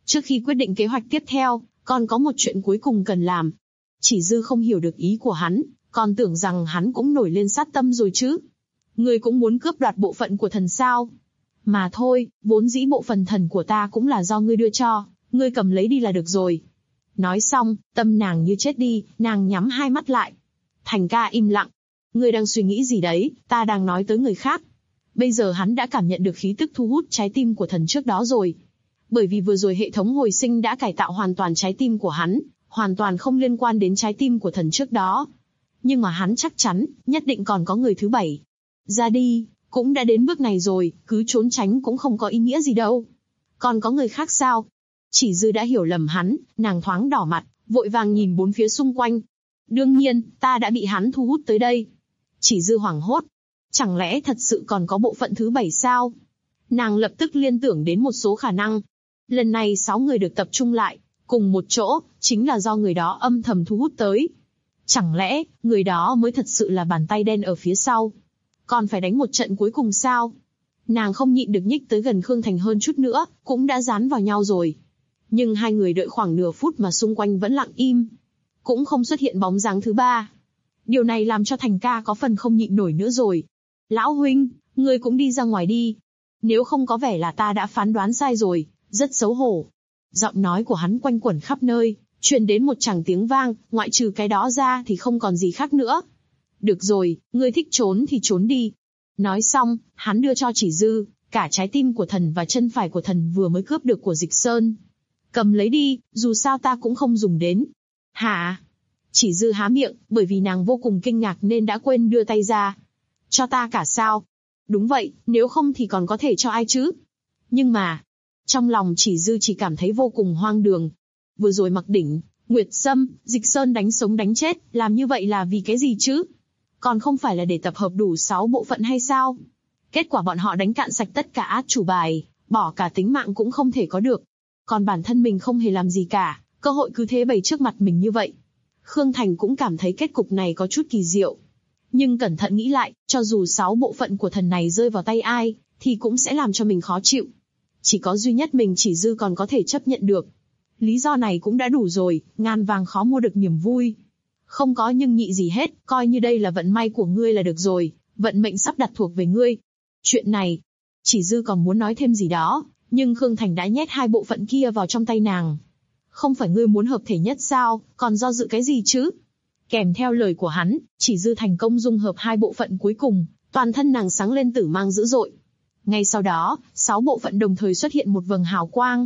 Trước khi quyết định kế hoạch tiếp theo, còn có một chuyện cuối cùng cần làm. Chỉ Dư không hiểu được ý của hắn, còn tưởng rằng hắn cũng nổi lên sát tâm rồi chứ. Ngươi cũng muốn cướp đoạt bộ phận của thần sao? Mà thôi, vốn dĩ bộ phận thần của ta cũng là do ngươi đưa cho, ngươi cầm lấy đi là được rồi. Nói xong, tâm nàng như chết đi, nàng nhắm hai mắt lại. Thành ca im lặng. Ngươi đang suy nghĩ gì đấy, ta đang nói tới người khác. Bây giờ hắn đã cảm nhận được khí tức thu hút trái tim của thần trước đó rồi. Bởi vì vừa rồi hệ thống hồi sinh đã cải tạo hoàn toàn trái tim của hắn, hoàn toàn không liên quan đến trái tim của thần trước đó. Nhưng mà hắn chắc chắn, nhất định còn có người thứ bảy. Ra đi, cũng đã đến bước này rồi, cứ trốn tránh cũng không có ý nghĩa gì đâu. Còn có người khác sao? Chỉ Dư đã hiểu lầm hắn, nàng thoáng đỏ mặt, vội vàng nhìn bốn phía xung quanh. Đương nhiên, ta đã bị hắn thu hút tới đây. Chỉ Dư hoảng hốt. Chẳng lẽ thật sự còn có bộ phận thứ bảy sao? Nàng lập tức liên tưởng đến một số khả năng. Lần này 6 người được tập trung lại, cùng một chỗ, chính là do người đó âm thầm thu hút tới. Chẳng lẽ, người đó mới thật sự là bàn tay đen ở phía sau? Còn phải đánh một trận cuối cùng sao? Nàng không nhịn được nhích tới gần Khương Thành hơn chút nữa, cũng đã dán vào nhau rồi. Nhưng hai người đợi khoảng nửa phút mà xung quanh vẫn lặng im. Cũng không xuất hiện bóng dáng thứ ba. Điều này làm cho Thành ca có phần không nhịn nổi nữa rồi. Lão huynh, ngươi cũng đi ra ngoài đi. Nếu không có vẻ là ta đã phán đoán sai rồi, rất xấu hổ. Giọng nói của hắn quanh quẩn khắp nơi, truyền đến một tràng tiếng vang, ngoại trừ cái đó ra thì không còn gì khác nữa. Được rồi, ngươi thích trốn thì trốn đi. Nói xong, hắn đưa cho Chỉ Dư, cả trái tim của thần và chân phải của thần vừa mới cướp được của Dịch Sơn. Cầm lấy đi, dù sao ta cũng không dùng đến. Hả? Chỉ Dư há miệng, bởi vì nàng vô cùng kinh ngạc nên đã quên đưa tay ra. Cho ta cả sao? Đúng vậy, nếu không thì còn có thể cho ai chứ? Nhưng mà, trong lòng Chỉ Dư chỉ cảm thấy vô cùng hoang đường. Vừa rồi Mặc Đỉnh, Nguyệt Sâm, Dịch Sơn đánh sống đánh chết, làm như vậy là vì cái gì chứ? Còn không phải là để tập hợp đủ 6 bộ phận hay sao? Kết quả bọn họ đánh cạn sạch tất cả át chủ bài, bỏ cả tính mạng cũng không thể có được. Còn bản thân mình không hề làm gì cả, cơ hội cứ thế bày trước mặt mình như vậy. Khương Thành cũng cảm thấy kết cục này có chút kỳ diệu. Nhưng cẩn thận nghĩ lại, cho dù 6 bộ phận của thần này rơi vào tay ai, thì cũng sẽ làm cho mình khó chịu. Chỉ có duy nhất mình Chỉ Dư còn có thể chấp nhận được. Lý do này cũng đã đủ rồi, ngàn vàng khó mua được niềm vui. Không có nhưng nhị gì hết, coi như đây là vận may của ngươi là được rồi, vận mệnh sắp đặt thuộc về ngươi. Chuyện này, Chỉ Dư còn muốn nói thêm gì đó, nhưng Khương Thành đã nhét 2 bộ phận kia vào trong tay nàng. Không phải ngươi muốn hợp thể nhất sao, còn do dự cái gì chứ? Kèm theo lời của hắn, Chỉ Dư thành công dung hợp 2 bộ phận cuối cùng, toàn thân nàng sáng lên tử mang dữ dội. Ngay sau đó, 6 bộ phận đồng thời xuất hiện một vầng hào quang.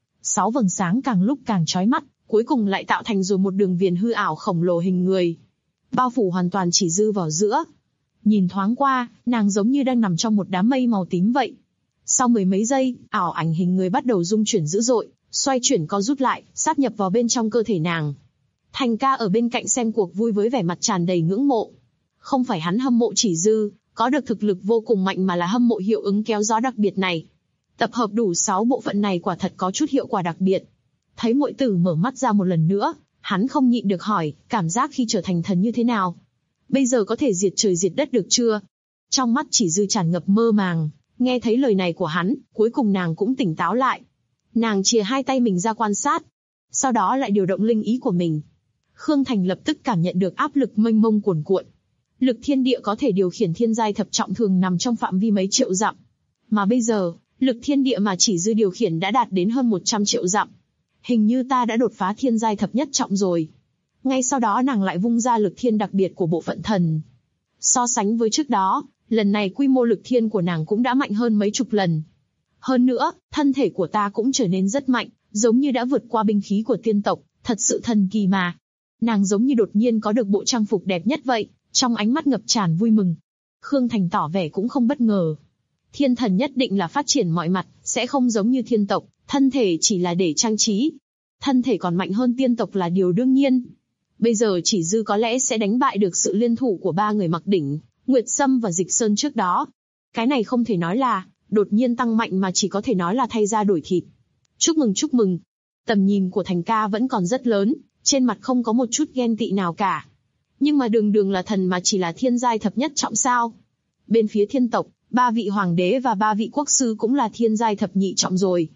6 vầng sáng càng lúc càng chói mắt, cuối cùng lại tạo thành rồi một đường viền hư ảo khổng lồ hình người. Bao phủ hoàn toàn Chỉ Dư vào giữa. Nhìn thoáng qua, nàng giống như đang nằm trong một đám mây màu tím vậy. Sau mười mấy giây, ảo ảnh hình người bắt đầu rung chuyển dữ dội, xoay chuyển co rút lại, sáp nhập vào bên trong cơ thể nàng. Thành ca ở bên cạnh xem cuộc vui với vẻ mặt tràn đầy ngưỡng mộ. Không phải hắn hâm mộ Chỉ Dư, có được thực lực vô cùng mạnh mà là hâm mộ hiệu ứng kéo gió đặc biệt này. Tập hợp đủ 6 bộ phận này quả thật có chút hiệu quả đặc biệt. Thấy muội tử mở mắt ra một lần nữa, hắn không nhịn được hỏi, cảm giác khi trở thành thần như thế nào? Bây giờ có thể diệt trời diệt đất được chưa? Trong mắt Chỉ Dư tràn ngập mơ màng, nghe thấy lời này của hắn, cuối cùng nàng cũng tỉnh táo lại. Nàng chìa 2 tay mình ra quan sát, sau đó lại điều động linh ý của mình. Khương Thành lập tức cảm nhận được áp lực mênh mông cuồn cuộn. Lực thiên địa có thể điều khiển thiên giai thập trọng thường nằm trong phạm vi mấy triệu dặm. Mà bây giờ, lực thiên địa mà Chỉ Dư điều khiển đã đạt đến hơn 100 triệu dặm. Hình như ta đã đột phá thiên giai thập nhất trọng rồi. Ngay sau đó nàng lại vung ra lực thiên đặc biệt của bộ phận thần. So sánh với trước đó, lần này quy mô lực thiên của nàng cũng đã mạnh hơn mấy chục lần. Hơn nữa, thân thể của ta cũng trở nên rất mạnh, giống như đã vượt qua binh khí của tiên tộc, thật sự thần kỳ mà. Nàng giống như đột nhiên có được bộ trang phục đẹp nhất vậy, trong ánh mắt ngập tràn vui mừng. Khương Thành tỏ vẻ cũng không bất ngờ. Thiên thần nhất định là phát triển mọi mặt, sẽ không giống như thiên tộc, thân thể chỉ là để trang trí. Thân thể còn mạnh hơn tiên tộc là điều đương nhiên. Bây giờ Chỉ Dư có lẽ sẽ đánh bại được sự liên thủ của 3 người Mặc Đỉnh, Nguyệt Sâm và Dịch Sơn trước đó. Cái này không thể nói là đột nhiên tăng mạnh mà chỉ có thể nói là thay da đổi thịt. Chúc mừng chúc mừng. Tầm nhìn của Thành ca vẫn còn rất lớn, trên mặt không có một chút ghen tị nào cả. Nhưng mà đường là thần mà chỉ là thiên giai thập nhất trọng sao? Bên phía thiên tộc, 3 vị hoàng đế và 3 vị quốc sư cũng là thiên giai thập nhị trọng rồi.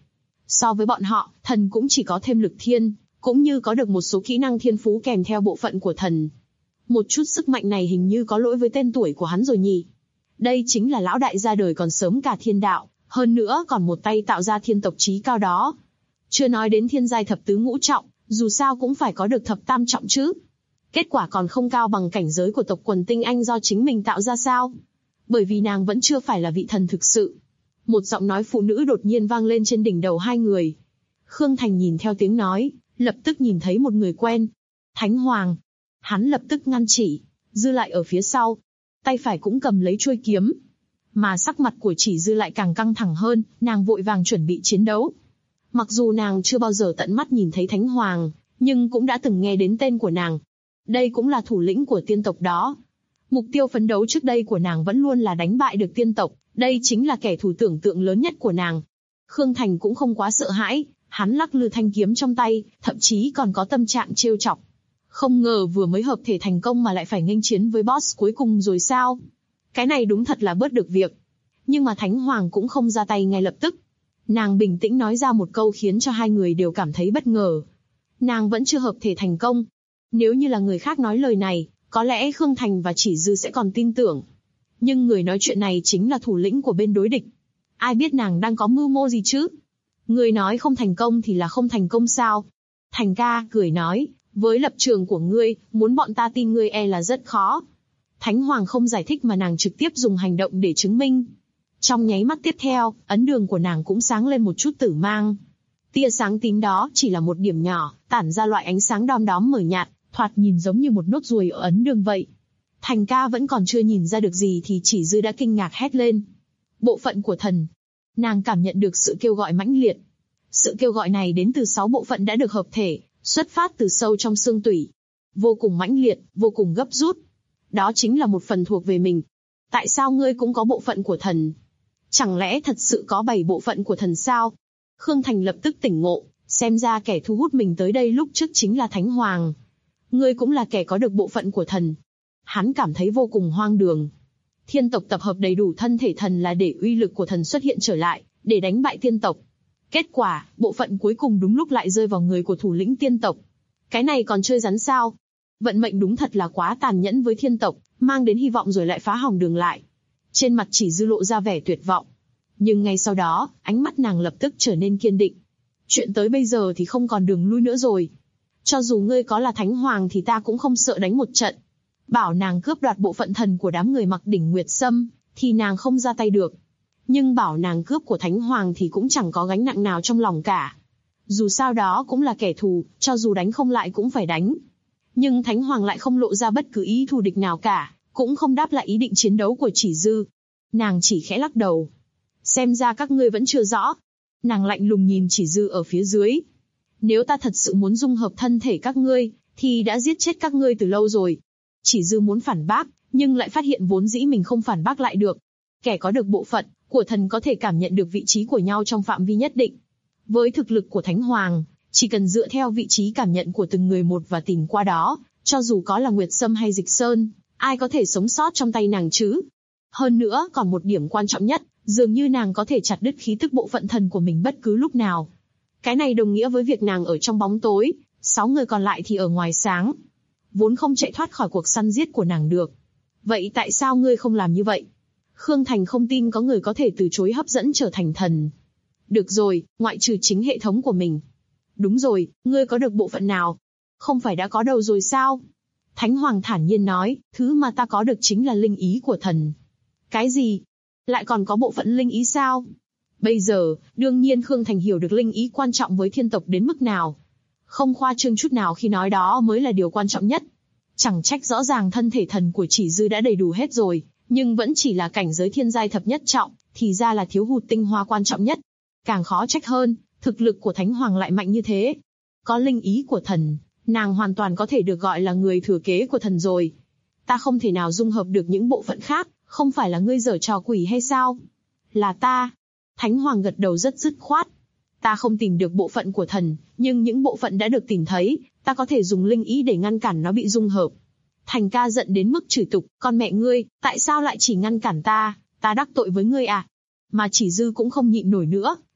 So với bọn họ, thần cũng chỉ có thêm lực thiên, cũng như có được một số kỹ năng thiên phú kèm theo bộ phận của thần. Một chút sức mạnh này hình như có lỗi với tên tuổi của hắn rồi nhỉ. Đây chính là lão đại ra đời còn sớm cả thiên đạo, hơn nữa còn một tay tạo ra thiên tộc chí cao đó. Chưa nói đến thiên giai thập tứ ngũ trọng, dù sao cũng phải có được thập tam trọng chứ. Kết quả còn không cao bằng cảnh giới của tộc quần tinh anh do chính mình tạo ra sao? Bởi vì nàng vẫn chưa phải là vị thần thực sự. Một giọng nói phụ nữ đột nhiên vang lên trên đỉnh đầu hai người. Khương Thành nhìn theo tiếng nói, lập tức nhìn thấy một người quen. Thánh Hoàng. Hắn lập tức ngăn chỉ, Dư Lại ở phía sau. Tay phải cũng cầm lấy chuôi kiếm. Mà sắc mặt của Chỉ Dư lại càng căng thẳng hơn, nàng vội vàng chuẩn bị chiến đấu. Mặc dù nàng chưa bao giờ tận mắt nhìn thấy Thánh Hoàng, nhưng cũng đã từng nghe đến tên của nàng. Đây cũng là thủ lĩnh của tiên tộc đó. Mục tiêu phấn đấu trước đây của nàng vẫn luôn là đánh bại được tiên tộc, đây chính là kẻ thù tưởng tượng lớn nhất của nàng. Khương Thành cũng không quá sợ hãi, hắn lắc lư thanh kiếm trong tay, thậm chí còn có tâm trạng trêu chọc. Không ngờ vừa mới hợp thể thành công mà lại phải nghênh chiến với boss cuối cùng rồi sao? Cái này đúng thật là bớt được việc. Nhưng mà Thánh Hoàng cũng không ra tay ngay lập tức. Nàng bình tĩnh nói ra một câu khiến cho hai người đều cảm thấy bất ngờ. Nàng vẫn chưa hợp thể thành công. Nếu như là người khác nói lời này, có lẽ Khương Thành và Chỉ Dư sẽ còn tin tưởng. Nhưng người nói chuyện này chính là thủ lĩnh của bên đối địch. Ai biết nàng đang có mưu mô gì chứ? Người nói không thành công thì là không thành công sao? Thành ca cười nói, với lập trường của ngươi, muốn bọn ta tin ngươi là rất khó. Thánh Hoàng không giải thích mà nàng trực tiếp dùng hành động để chứng minh. Trong nháy mắt tiếp theo, ấn đường của nàng cũng sáng lên một chút tử mang. Tia sáng tím đó chỉ là một điểm nhỏ, tản ra loại ánh sáng đom đóm mờ nhạt, thoạt nhìn giống như một nốt ruồi ở ấn đường vậy. Thành ca vẫn còn chưa nhìn ra được gì thì Chỉ Dư đã kinh ngạc hét lên. Bộ phận của thần. Nàng cảm nhận được sự kêu gọi mãnh liệt. Sự kêu gọi này đến từ 6 bộ phận đã được hợp thể, xuất phát từ sâu trong xương tủy. Vô cùng mãnh liệt, vô cùng gấp rút. Đó chính là một phần thuộc về mình. Tại sao ngươi cũng có bộ phận của thần? Chẳng lẽ thật sự có 7 bộ phận của thần sao? Khương Thành lập tức tỉnh ngộ, xem ra kẻ thu hút mình tới đây lúc trước chính là Thánh Hoàng. Ngươi cũng là kẻ có được bộ phận của thần. Hắn cảm thấy vô cùng hoang đường. Thiên tộc tập hợp đầy đủ thân thể thần là để uy lực của thần xuất hiện trở lại, để đánh bại tiên tộc. Kết quả, bộ phận cuối cùng đúng lúc lại rơi vào người của thủ lĩnh tiên tộc. Cái này còn chơi rắn sao? Vận mệnh đúng thật là quá tàn nhẫn với thiên tộc, mang đến hy vọng rồi lại phá hỏng đường lại. Trên mặt Chỉ Dư lộ ra vẻ tuyệt vọng. Nhưng ngay sau đó, ánh mắt nàng lập tức trở nên kiên định. Chuyện tới bây giờ thì không còn đường lui nữa rồi. Cho dù ngươi có là Thánh Hoàng thì ta cũng không sợ đánh một trận. Bảo nàng cướp đoạt bộ phận thần của đám người mặc đỉnh Nguyệt Sâm, thì nàng không ra tay được. Nhưng bảo nàng cướp của Thánh Hoàng thì cũng chẳng có gánh nặng nào trong lòng cả. Dù sao đó cũng là kẻ thù, cho dù đánh không lại cũng phải đánh. Nhưng Thánh Hoàng lại không lộ ra bất cứ ý thù địch nào cả, cũng không đáp lại ý định chiến đấu của Chỉ Dư. Nàng chỉ khẽ lắc đầu. Xem ra các ngươi vẫn chưa rõ. Nàng lạnh lùng nhìn Chỉ Dư ở phía dưới. Nếu ta thật sự muốn dung hợp thân thể các ngươi, thì đã giết chết các ngươi từ lâu rồi. Chỉ Dư muốn phản bác, nhưng lại phát hiện vốn dĩ mình không phản bác lại được. Kẻ có được bộ phận của thần có thể cảm nhận được vị trí của nhau trong phạm vi nhất định. Với thực lực của Thánh Hoàng, chỉ cần dựa theo vị trí cảm nhận của từng người một và tìm qua đó, cho dù có là Nguyệt Sâm hay Dịch Sơn, ai có thể sống sót trong tay nàng chứ? Hơn nữa còn một điểm quan trọng nhất, dường như nàng có thể chặt đứt khí tức bộ phận thần của mình bất cứ lúc nào. Cái này đồng nghĩa với việc nàng ở trong bóng tối, 6 người còn lại thì ở ngoài sáng. Vốn không chạy thoát khỏi cuộc săn giết của nàng được. Vậy tại sao ngươi không làm như vậy? Khương Thành không tin có người có thể từ chối hấp dẫn trở thành thần. Được rồi, ngoại trừ chính hệ thống của mình. Đúng rồi, ngươi có được bộ phận nào? Không phải đã có đầu rồi sao? Thánh Hoàng thản nhiên nói, thứ mà ta có được chính là linh ý của thần. Cái gì? Lại còn có bộ phận linh ý sao? Bây giờ, đương nhiên Khương Thành hiểu được linh ý quan trọng với thiên tộc đến mức nào. Không khoa trương chút nào khi nói đó mới là điều quan trọng nhất. Chẳng trách rõ ràng thân thể thần của Chỉ Dư đã đầy đủ hết rồi, nhưng vẫn chỉ là cảnh giới thiên giai thập nhất trọng, thì ra là thiếu hụt tinh hoa quan trọng nhất. Càng khó trách hơn, thực lực của Thánh Hoàng lại mạnh như thế. Có linh ý của thần, nàng hoàn toàn có thể được gọi là người thừa kế của thần rồi. Ta không thể nào dung hợp được những bộ phận khác, không phải là ngươi giở trò quỷ hay sao? Là ta. Thánh Hoàng gật đầu rất dứt khoát. Ta không tìm được bộ phận của thần, nhưng những bộ phận đã được tìm thấy, ta có thể dùng linh ý để ngăn cản nó bị dung hợp. Thành ca giận đến mức chửi tục, con mẹ ngươi, tại sao lại chỉ ngăn cản ta đắc tội với ngươi à? Mà Chỉ Dư cũng không nhịn nổi nữa,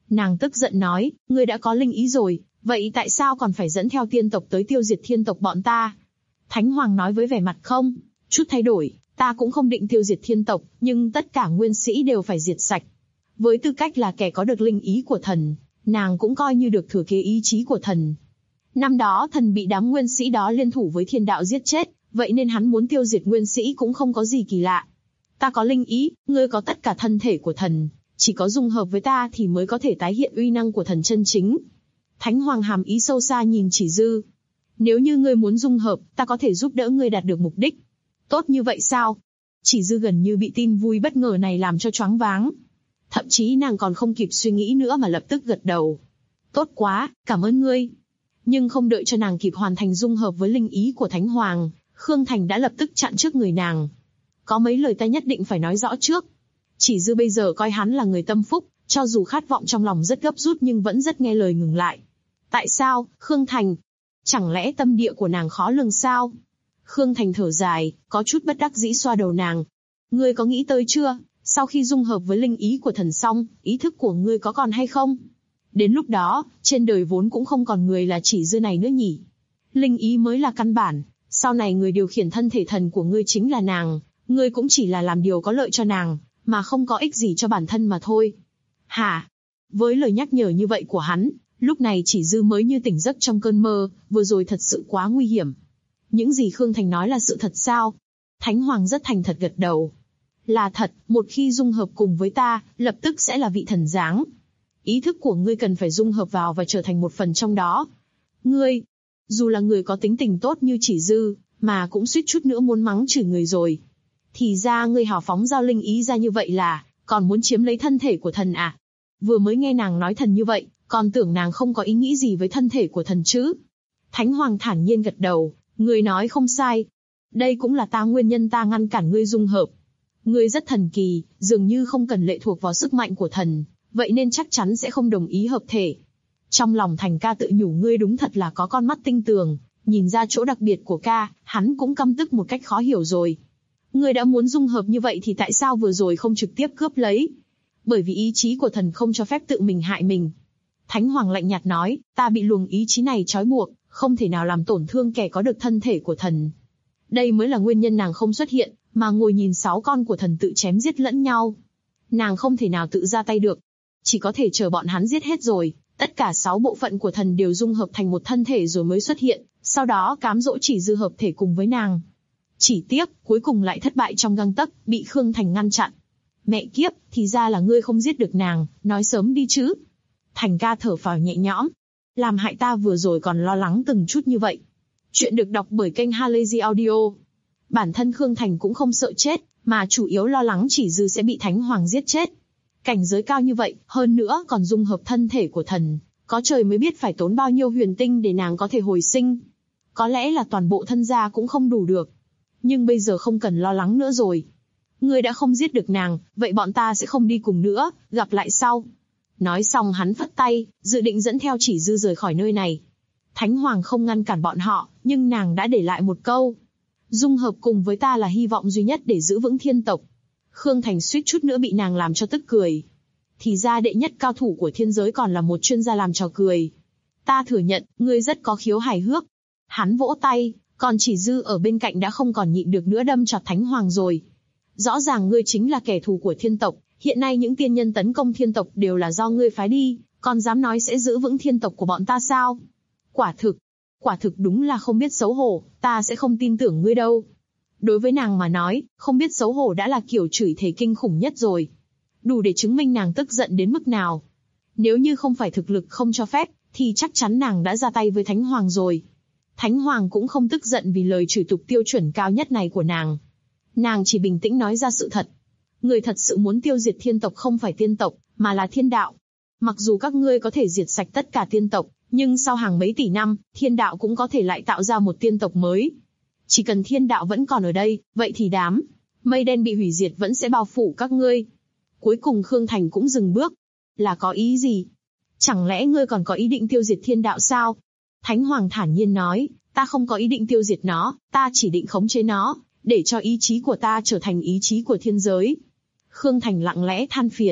Nàng tức giận nói, ngươi đã có linh ý rồi, vậy tại sao còn phải dẫn theo tiên tộc tới tiêu diệt thiên tộc bọn ta? Thánh Hoàng nói với vẻ mặt không chút thay đổi, ta cũng không định tiêu diệt thiên tộc, nhưng tất cả nguyên sĩ đều phải diệt sạch. Với tư cách là kẻ có được linh ý của thần, nàng cũng coi như được thừa kế ý chí của thần. Năm đó thần bị đám nguyên sĩ đó liên thủ với thiên đạo giết chết, vậy nên hắn muốn tiêu diệt nguyên sĩ cũng không có gì kỳ lạ. Ta có linh ý, ngươi có tất cả thân thể của thần, chỉ có dung hợp với ta thì mới có thể tái hiện uy năng của thần chân chính. Thánh Hoàng hàm ý sâu xa nhìn Chỉ Dư. Nếu như ngươi muốn dung hợp, ta có thể giúp đỡ ngươi đạt được mục đích. Tốt như vậy sao? Chỉ Dư gần như bị tin vui bất ngờ này làm cho choáng váng. Thậm chí nàng còn không kịp suy nghĩ nữa mà lập tức gật đầu. Tốt quá, cảm ơn ngươi. Nhưng không đợi cho nàng kịp hoàn thành dung hợp với linh ý của Thánh Hoàng, Khương Thành đã lập tức chặn trước người nàng. Có mấy lời ta nhất định phải nói rõ trước. Chỉ Dư bây giờ coi hắn là người tâm phúc, cho dù khát vọng trong lòng rất gấp rút nhưng vẫn rất nghe lời ngừng lại. Tại sao, Khương Thành? Chẳng lẽ tâm địa của nàng khó lường sao? Khương Thành thở dài, có chút bất đắc dĩ xoa đầu nàng. Ngươi có nghĩ tới chưa, sau khi dung hợp với linh ý của thần xong, ý thức của ngươi có còn hay không? Đến lúc đó, trên đời vốn cũng không còn người là Chỉ Dư này nữa nhỉ. Linh ý mới là căn bản, sau này người điều khiển thân thể thần của ngươi chính là nàng, ngươi cũng chỉ là làm điều có lợi cho nàng, mà không có ích gì cho bản thân mà thôi. Hả? Với lời nhắc nhở như vậy của hắn, lúc này Chỉ Dư mới như tỉnh giấc trong cơn mơ, vừa rồi thật sự quá nguy hiểm. Những gì Khương Thành nói là sự thật sao? Thánh Hoàng rất thành thật gật đầu. Là thật, một khi dung hợp cùng với ta, lập tức sẽ là vị thần dáng. Ý thức của ngươi cần phải dung hợp vào và trở thành một phần trong đó. Ngươi, dù là người có tính tình tốt như Chỉ Dư, mà cũng suýt chút nữa muốn mắng chửi người rồi. Thì ra ngươi hào phóng giao linh ý ra như vậy là, còn muốn chiếm lấy thân thể của thần à? Vừa mới nghe nàng nói thần như vậy, còn tưởng nàng không có ý nghĩ gì với thân thể của thần chứ. Thánh Hoàng thản nhiên gật đầu, ngươi nói không sai. Đây cũng là nguyên nhân ta ngăn cản ngươi dung hợp. Ngươi rất thần kỳ, dường như không cần lệ thuộc vào sức mạnh của thần, vậy nên chắc chắn sẽ không đồng ý hợp thể. Trong lòng Thành ca tự nhủ ngươi đúng thật là có con mắt tinh tường, nhìn ra chỗ đặc biệt của ca, hắn cũng căm tức một cách khó hiểu rồi. Ngươi đã muốn dung hợp như vậy thì tại sao vừa rồi không trực tiếp cướp lấy? Bởi vì ý chí của thần không cho phép tự mình hại mình. Thánh Hoàng lạnh nhạt nói, ta bị luồng ý chí này trói buộc, không thể nào làm tổn thương kẻ có được thân thể của thần. Đây mới là nguyên nhân nàng không xuất hiện, mà ngồi nhìn 6 con của thần tự chém giết lẫn nhau. Nàng không thể nào tự ra tay được, chỉ có thể chờ bọn hắn giết hết rồi, tất cả 6 bộ phận của thần đều dung hợp thành một thân thể rồi mới xuất hiện, sau đó cám dỗ Chỉ Dư hợp thể cùng với nàng. Chỉ tiếc, cuối cùng lại thất bại trong gang tấc, bị Khương Thành ngăn chặn. Mẹ kiếp, thì ra là ngươi không giết được nàng, nói sớm đi chứ. Thành ca thở phào nhẹ nhõm. Làm hại ta vừa rồi còn lo lắng từng chút như vậy. Chuyện được đọc bởi kênh Halazy Audio. Bản thân Khương Thành cũng không sợ chết, mà chủ yếu lo lắng Chỉ Dư sẽ bị Thánh Hoàng giết chết. Cảnh giới cao như vậy, hơn nữa còn dung hợp thân thể của thần, có trời mới biết phải tốn bao nhiêu huyền tinh để nàng có thể hồi sinh. Có lẽ là toàn bộ thân gia cũng không đủ được. Nhưng bây giờ không cần lo lắng nữa rồi. Ngươi đã không giết được nàng, vậy bọn ta sẽ không đi cùng nữa, gặp lại sau. Nói xong hắn phất tay, dự định dẫn theo Chỉ Dư rời khỏi nơi này. Thánh Hoàng không ngăn cản bọn họ, nhưng nàng đã để lại một câu. Dung hợp cùng với ta là hy vọng duy nhất để giữ vững thiên tộc. Khương Thành suýt chút nữa bị nàng làm cho tức cười. Thì ra đệ nhất cao thủ của thiên giới còn là một chuyên gia làm trò cười. Ta thừa nhận, ngươi rất có khiếu hài hước. Hắn vỗ tay, còn Chỉ Dư ở bên cạnh đã không còn nhịn được nữa đâm chọt Thánh Hoàng rồi. Rõ ràng ngươi chính là kẻ thù của thiên tộc, hiện nay những tiên nhân tấn công thiên tộc đều là do ngươi phái đi, còn dám nói sẽ giữ vững thiên tộc của bọn ta sao? Quả thực đúng là không biết xấu hổ, ta sẽ không tin tưởng ngươi đâu. Đối với nàng mà nói, không biết xấu hổ đã là kiểu chửi thề kinh khủng nhất rồi. Đủ để chứng minh nàng tức giận đến mức nào. Nếu như không phải thực lực không cho phép, thì chắc chắn nàng đã ra tay với Thánh Hoàng rồi. Thánh Hoàng cũng không tức giận vì lời chửi tục tiêu chuẩn cao nhất này của nàng. Nàng chỉ bình tĩnh nói ra sự thật. Người thật sự muốn tiêu diệt thiên tộc không phải tiên tộc, mà là thiên đạo. Mặc dù các ngươi có thể diệt sạch tất cả tiên tộc, nhưng sau hàng mấy tỷ năm, thiên đạo cũng có thể lại tạo ra một tiên tộc mới. Chỉ cần thiên đạo vẫn còn ở đây, vậy thì đám mây đen bị hủy diệt vẫn sẽ bao phủ các ngươi. Cuối cùng Khương Thành cũng dừng bước. Là có ý gì? Chẳng lẽ ngươi còn có ý định tiêu diệt thiên đạo sao? Thánh Hoàng thản nhiên nói, ta không có ý định tiêu diệt nó, ta chỉ định khống chế nó, để cho ý chí của ta trở thành ý chí của thiên giới. Khương Thành lặng lẽ than phiền,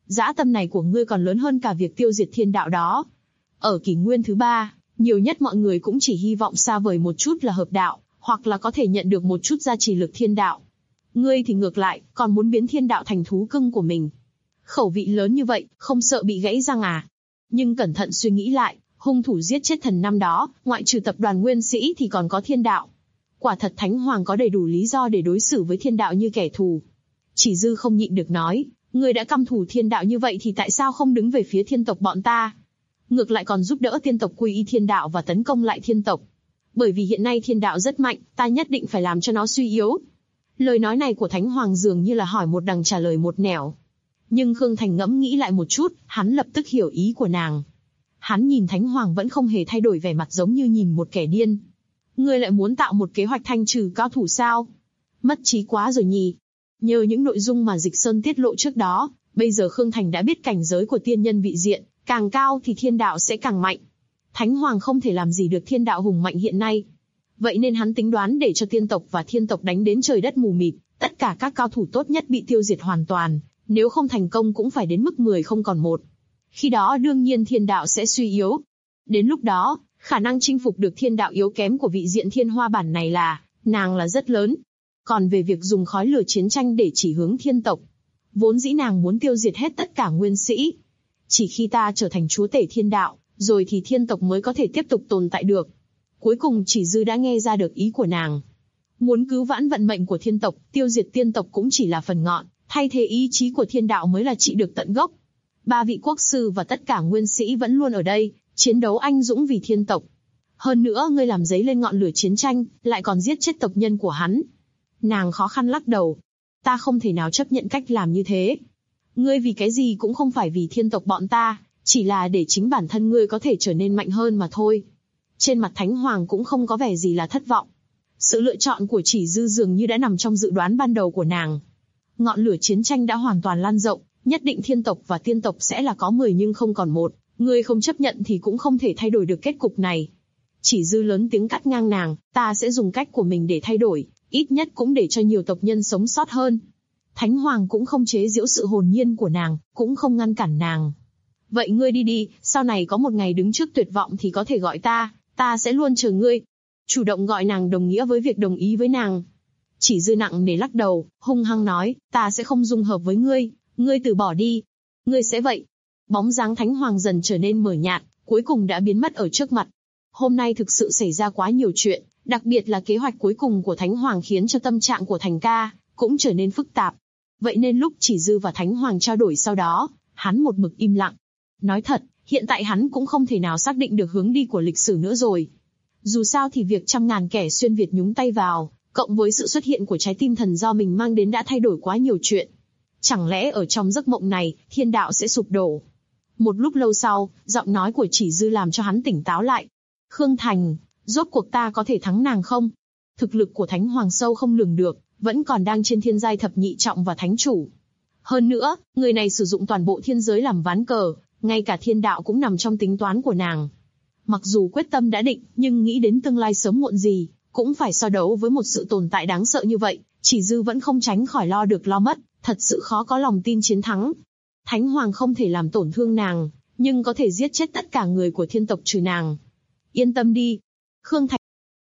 Dã tâm này của ngươi còn lớn hơn cả việc tiêu diệt thiên đạo đó. Ở kỷ nguyên thứ 3, nhiều nhất mọi người cũng chỉ hy vọng xa vời một chút là hợp đạo, hoặc là có thể nhận được một chút gia trì lực thiên đạo. Ngươi thì ngược lại, còn muốn biến thiên đạo thành thú cưng của mình. Khẩu vị lớn như vậy, không sợ bị gãy răng à? Nhưng cẩn thận suy nghĩ lại, hung thủ giết chết thần năm đó, ngoại trừ tập đoàn nguyên sĩ thì còn có thiên đạo. Quả thật Thánh Hoàng có đầy đủ lý do để đối xử với thiên đạo như kẻ thù. Chỉ Dư không nhịn được nói, ngươi đã căm thù thiên đạo như vậy thì tại sao không đứng về phía thiên tộc bọn ta? Ngược lại còn giúp đỡ thiên tộc quy y thiên đạo và tấn công lại thiên tộc. Bởi vì hiện nay thiên đạo rất mạnh, ta nhất định phải làm cho nó suy yếu. Lời nói này của Thánh Hoàng dường như là hỏi một đằng trả lời một nẻo. Nhưng Khương Thành ngẫm nghĩ lại một chút, hắn lập tức hiểu ý của nàng. Hắn nhìn Thánh Hoàng vẫn không hề thay đổi vẻ mặt giống như nhìn một kẻ điên. Ngươi lại muốn tạo một kế hoạch thanh trừ cao thủ sao? Mất trí quá rồi nhỉ? Nhờ những nội dung mà Dịch Sơn tiết lộ trước đó, bây giờ Khương Thành đã biết cảnh giới của tiên nhân vị diện, càng cao thì thiên đạo sẽ càng mạnh. Thánh Hoàng không thể làm gì được thiên đạo hùng mạnh hiện nay. Vậy nên hắn tính đoán để cho tiên tộc và thiên tộc đánh đến trời đất mù mịt, tất cả các cao thủ tốt nhất bị tiêu diệt hoàn toàn, nếu không thành công cũng phải đến mức 10 không còn 1. Khi đó đương nhiên thiên đạo sẽ suy yếu. Đến lúc đó, khả năng chinh phục được thiên đạo yếu kém của vị diện thiên hoa bản này là rất lớn. Còn về việc dùng khói lửa chiến tranh để chỉ hướng thiên tộc, vốn dĩ nàng muốn tiêu diệt hết tất cả nguyên sĩ. Chỉ khi ta trở thành chúa tể thiên đạo, rồi thì thiên tộc mới có thể tiếp tục tồn tại được. Cuối cùng Chỉ Dư đã nghe ra được ý của nàng. Muốn cứu vãn vận mệnh của thiên tộc, tiêu diệt tiên tộc cũng chỉ là phần ngọn, thay thế ý chí của thiên đạo mới là trị được tận gốc. 3 vị quốc sư và tất cả nguyên sĩ vẫn luôn ở đây, chiến đấu anh dũng vì thiên tộc. Hơn nữa ngươi làm dấy lên ngọn lửa chiến tranh, lại còn giết chết tộc nhân của hắn. Nàng khó khăn lắc đầu. Ta không thể nào chấp nhận cách làm như thế. Ngươi vì cái gì cũng không phải vì thiên tộc bọn ta, chỉ là để chính bản thân ngươi có thể trở nên mạnh hơn mà thôi. Trên mặt Thánh Hoàng cũng không có vẻ gì là thất vọng. Sự lựa chọn của Chỉ Dư dường như đã nằm trong dự đoán ban đầu của nàng. Ngọn lửa chiến tranh đã hoàn toàn lan rộng, nhất định thiên tộc và tiên tộc sẽ là có 10 nhưng không còn 1. Ngươi không chấp nhận thì cũng không thể thay đổi được kết cục này. Chỉ Dư lớn tiếng cắt ngang nàng, ta sẽ dùng cách của mình để thay đổi, ít nhất cũng để cho nhiều tộc nhân sống sót hơn. Thánh Hoàng cũng không chế giễu sự hồn nhiên của nàng, cũng không ngăn cản nàng. Vậy ngươi đi đi, sau này có một ngày đứng trước tuyệt vọng thì có thể gọi ta sẽ luôn chờ ngươi. Chủ động gọi nàng đồng nghĩa với việc đồng ý với nàng. Chỉ Dư nặng nề lắc đầu, hung hăng nói, ta sẽ không dung hợp với ngươi, ngươi từ bỏ đi. Ngươi sẽ vậy. Bóng dáng Thánh Hoàng dần trở nên mờ nhạt, cuối cùng đã biến mất ở trước mặt. Hôm nay thực sự xảy ra quá nhiều chuyện, đặc biệt là kế hoạch cuối cùng của Thánh Hoàng khiến cho tâm trạng của Thành ca cũng trở nên phức tạp. Vậy nên lúc Chỉ Dư và Thánh Hoàng trao đổi sau đó, hắn một mực im lặng. Nói thật, hiện tại hắn cũng không thể nào xác định được hướng đi của lịch sử nữa rồi. Dù sao thì việc trăm ngàn kẻ xuyên Việt nhúng tay vào, cộng với sự xuất hiện của trái tim thần do mình mang đến đã thay đổi quá nhiều chuyện. Chẳng lẽ ở trong giấc mộng này, thiên đạo sẽ sụp đổ? Một lúc lâu sau, giọng nói của Chỉ Dư làm cho hắn tỉnh táo lại. Khương Thành, rốt cuộc ta có thể thắng nàng không? Thực lực của Thánh Hoàng sâu không lường được, vẫn còn đang trên thiên giai thập nhị trọng và thánh chủ. Hơn nữa, người này sử dụng toàn bộ thiên giới làm ván cờ, ngay cả thiên đạo cũng nằm trong tính toán của nàng. Mặc dù quyết tâm đã định, nhưng nghĩ đến tương lai sớm muộn gì, cũng phải so đấu với một sự tồn tại đáng sợ như vậy, Chỉ Dư vẫn không tránh khỏi lo được lo mất, thật sự khó có lòng tin chiến thắng. Thánh Hoàng không thể làm tổn thương nàng, nhưng có thể giết chết tất cả người của thiên tộc trừ nàng. Yên tâm đi. Khương Thành.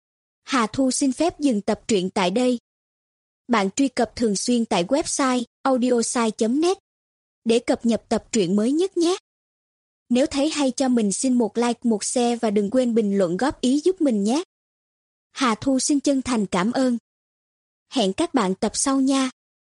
Hà Thu xin phép dừng tập truyện tại đây. Bạn truy cập thường xuyên tại website audiosai.net để cập nhật tập truyện mới nhất nhé. Nếu thấy hay cho mình xin một like, một share và đừng quên bình luận góp ý giúp mình nhé. Hà Thu xin chân thành cảm ơn. Hẹn các bạn tập sau nha.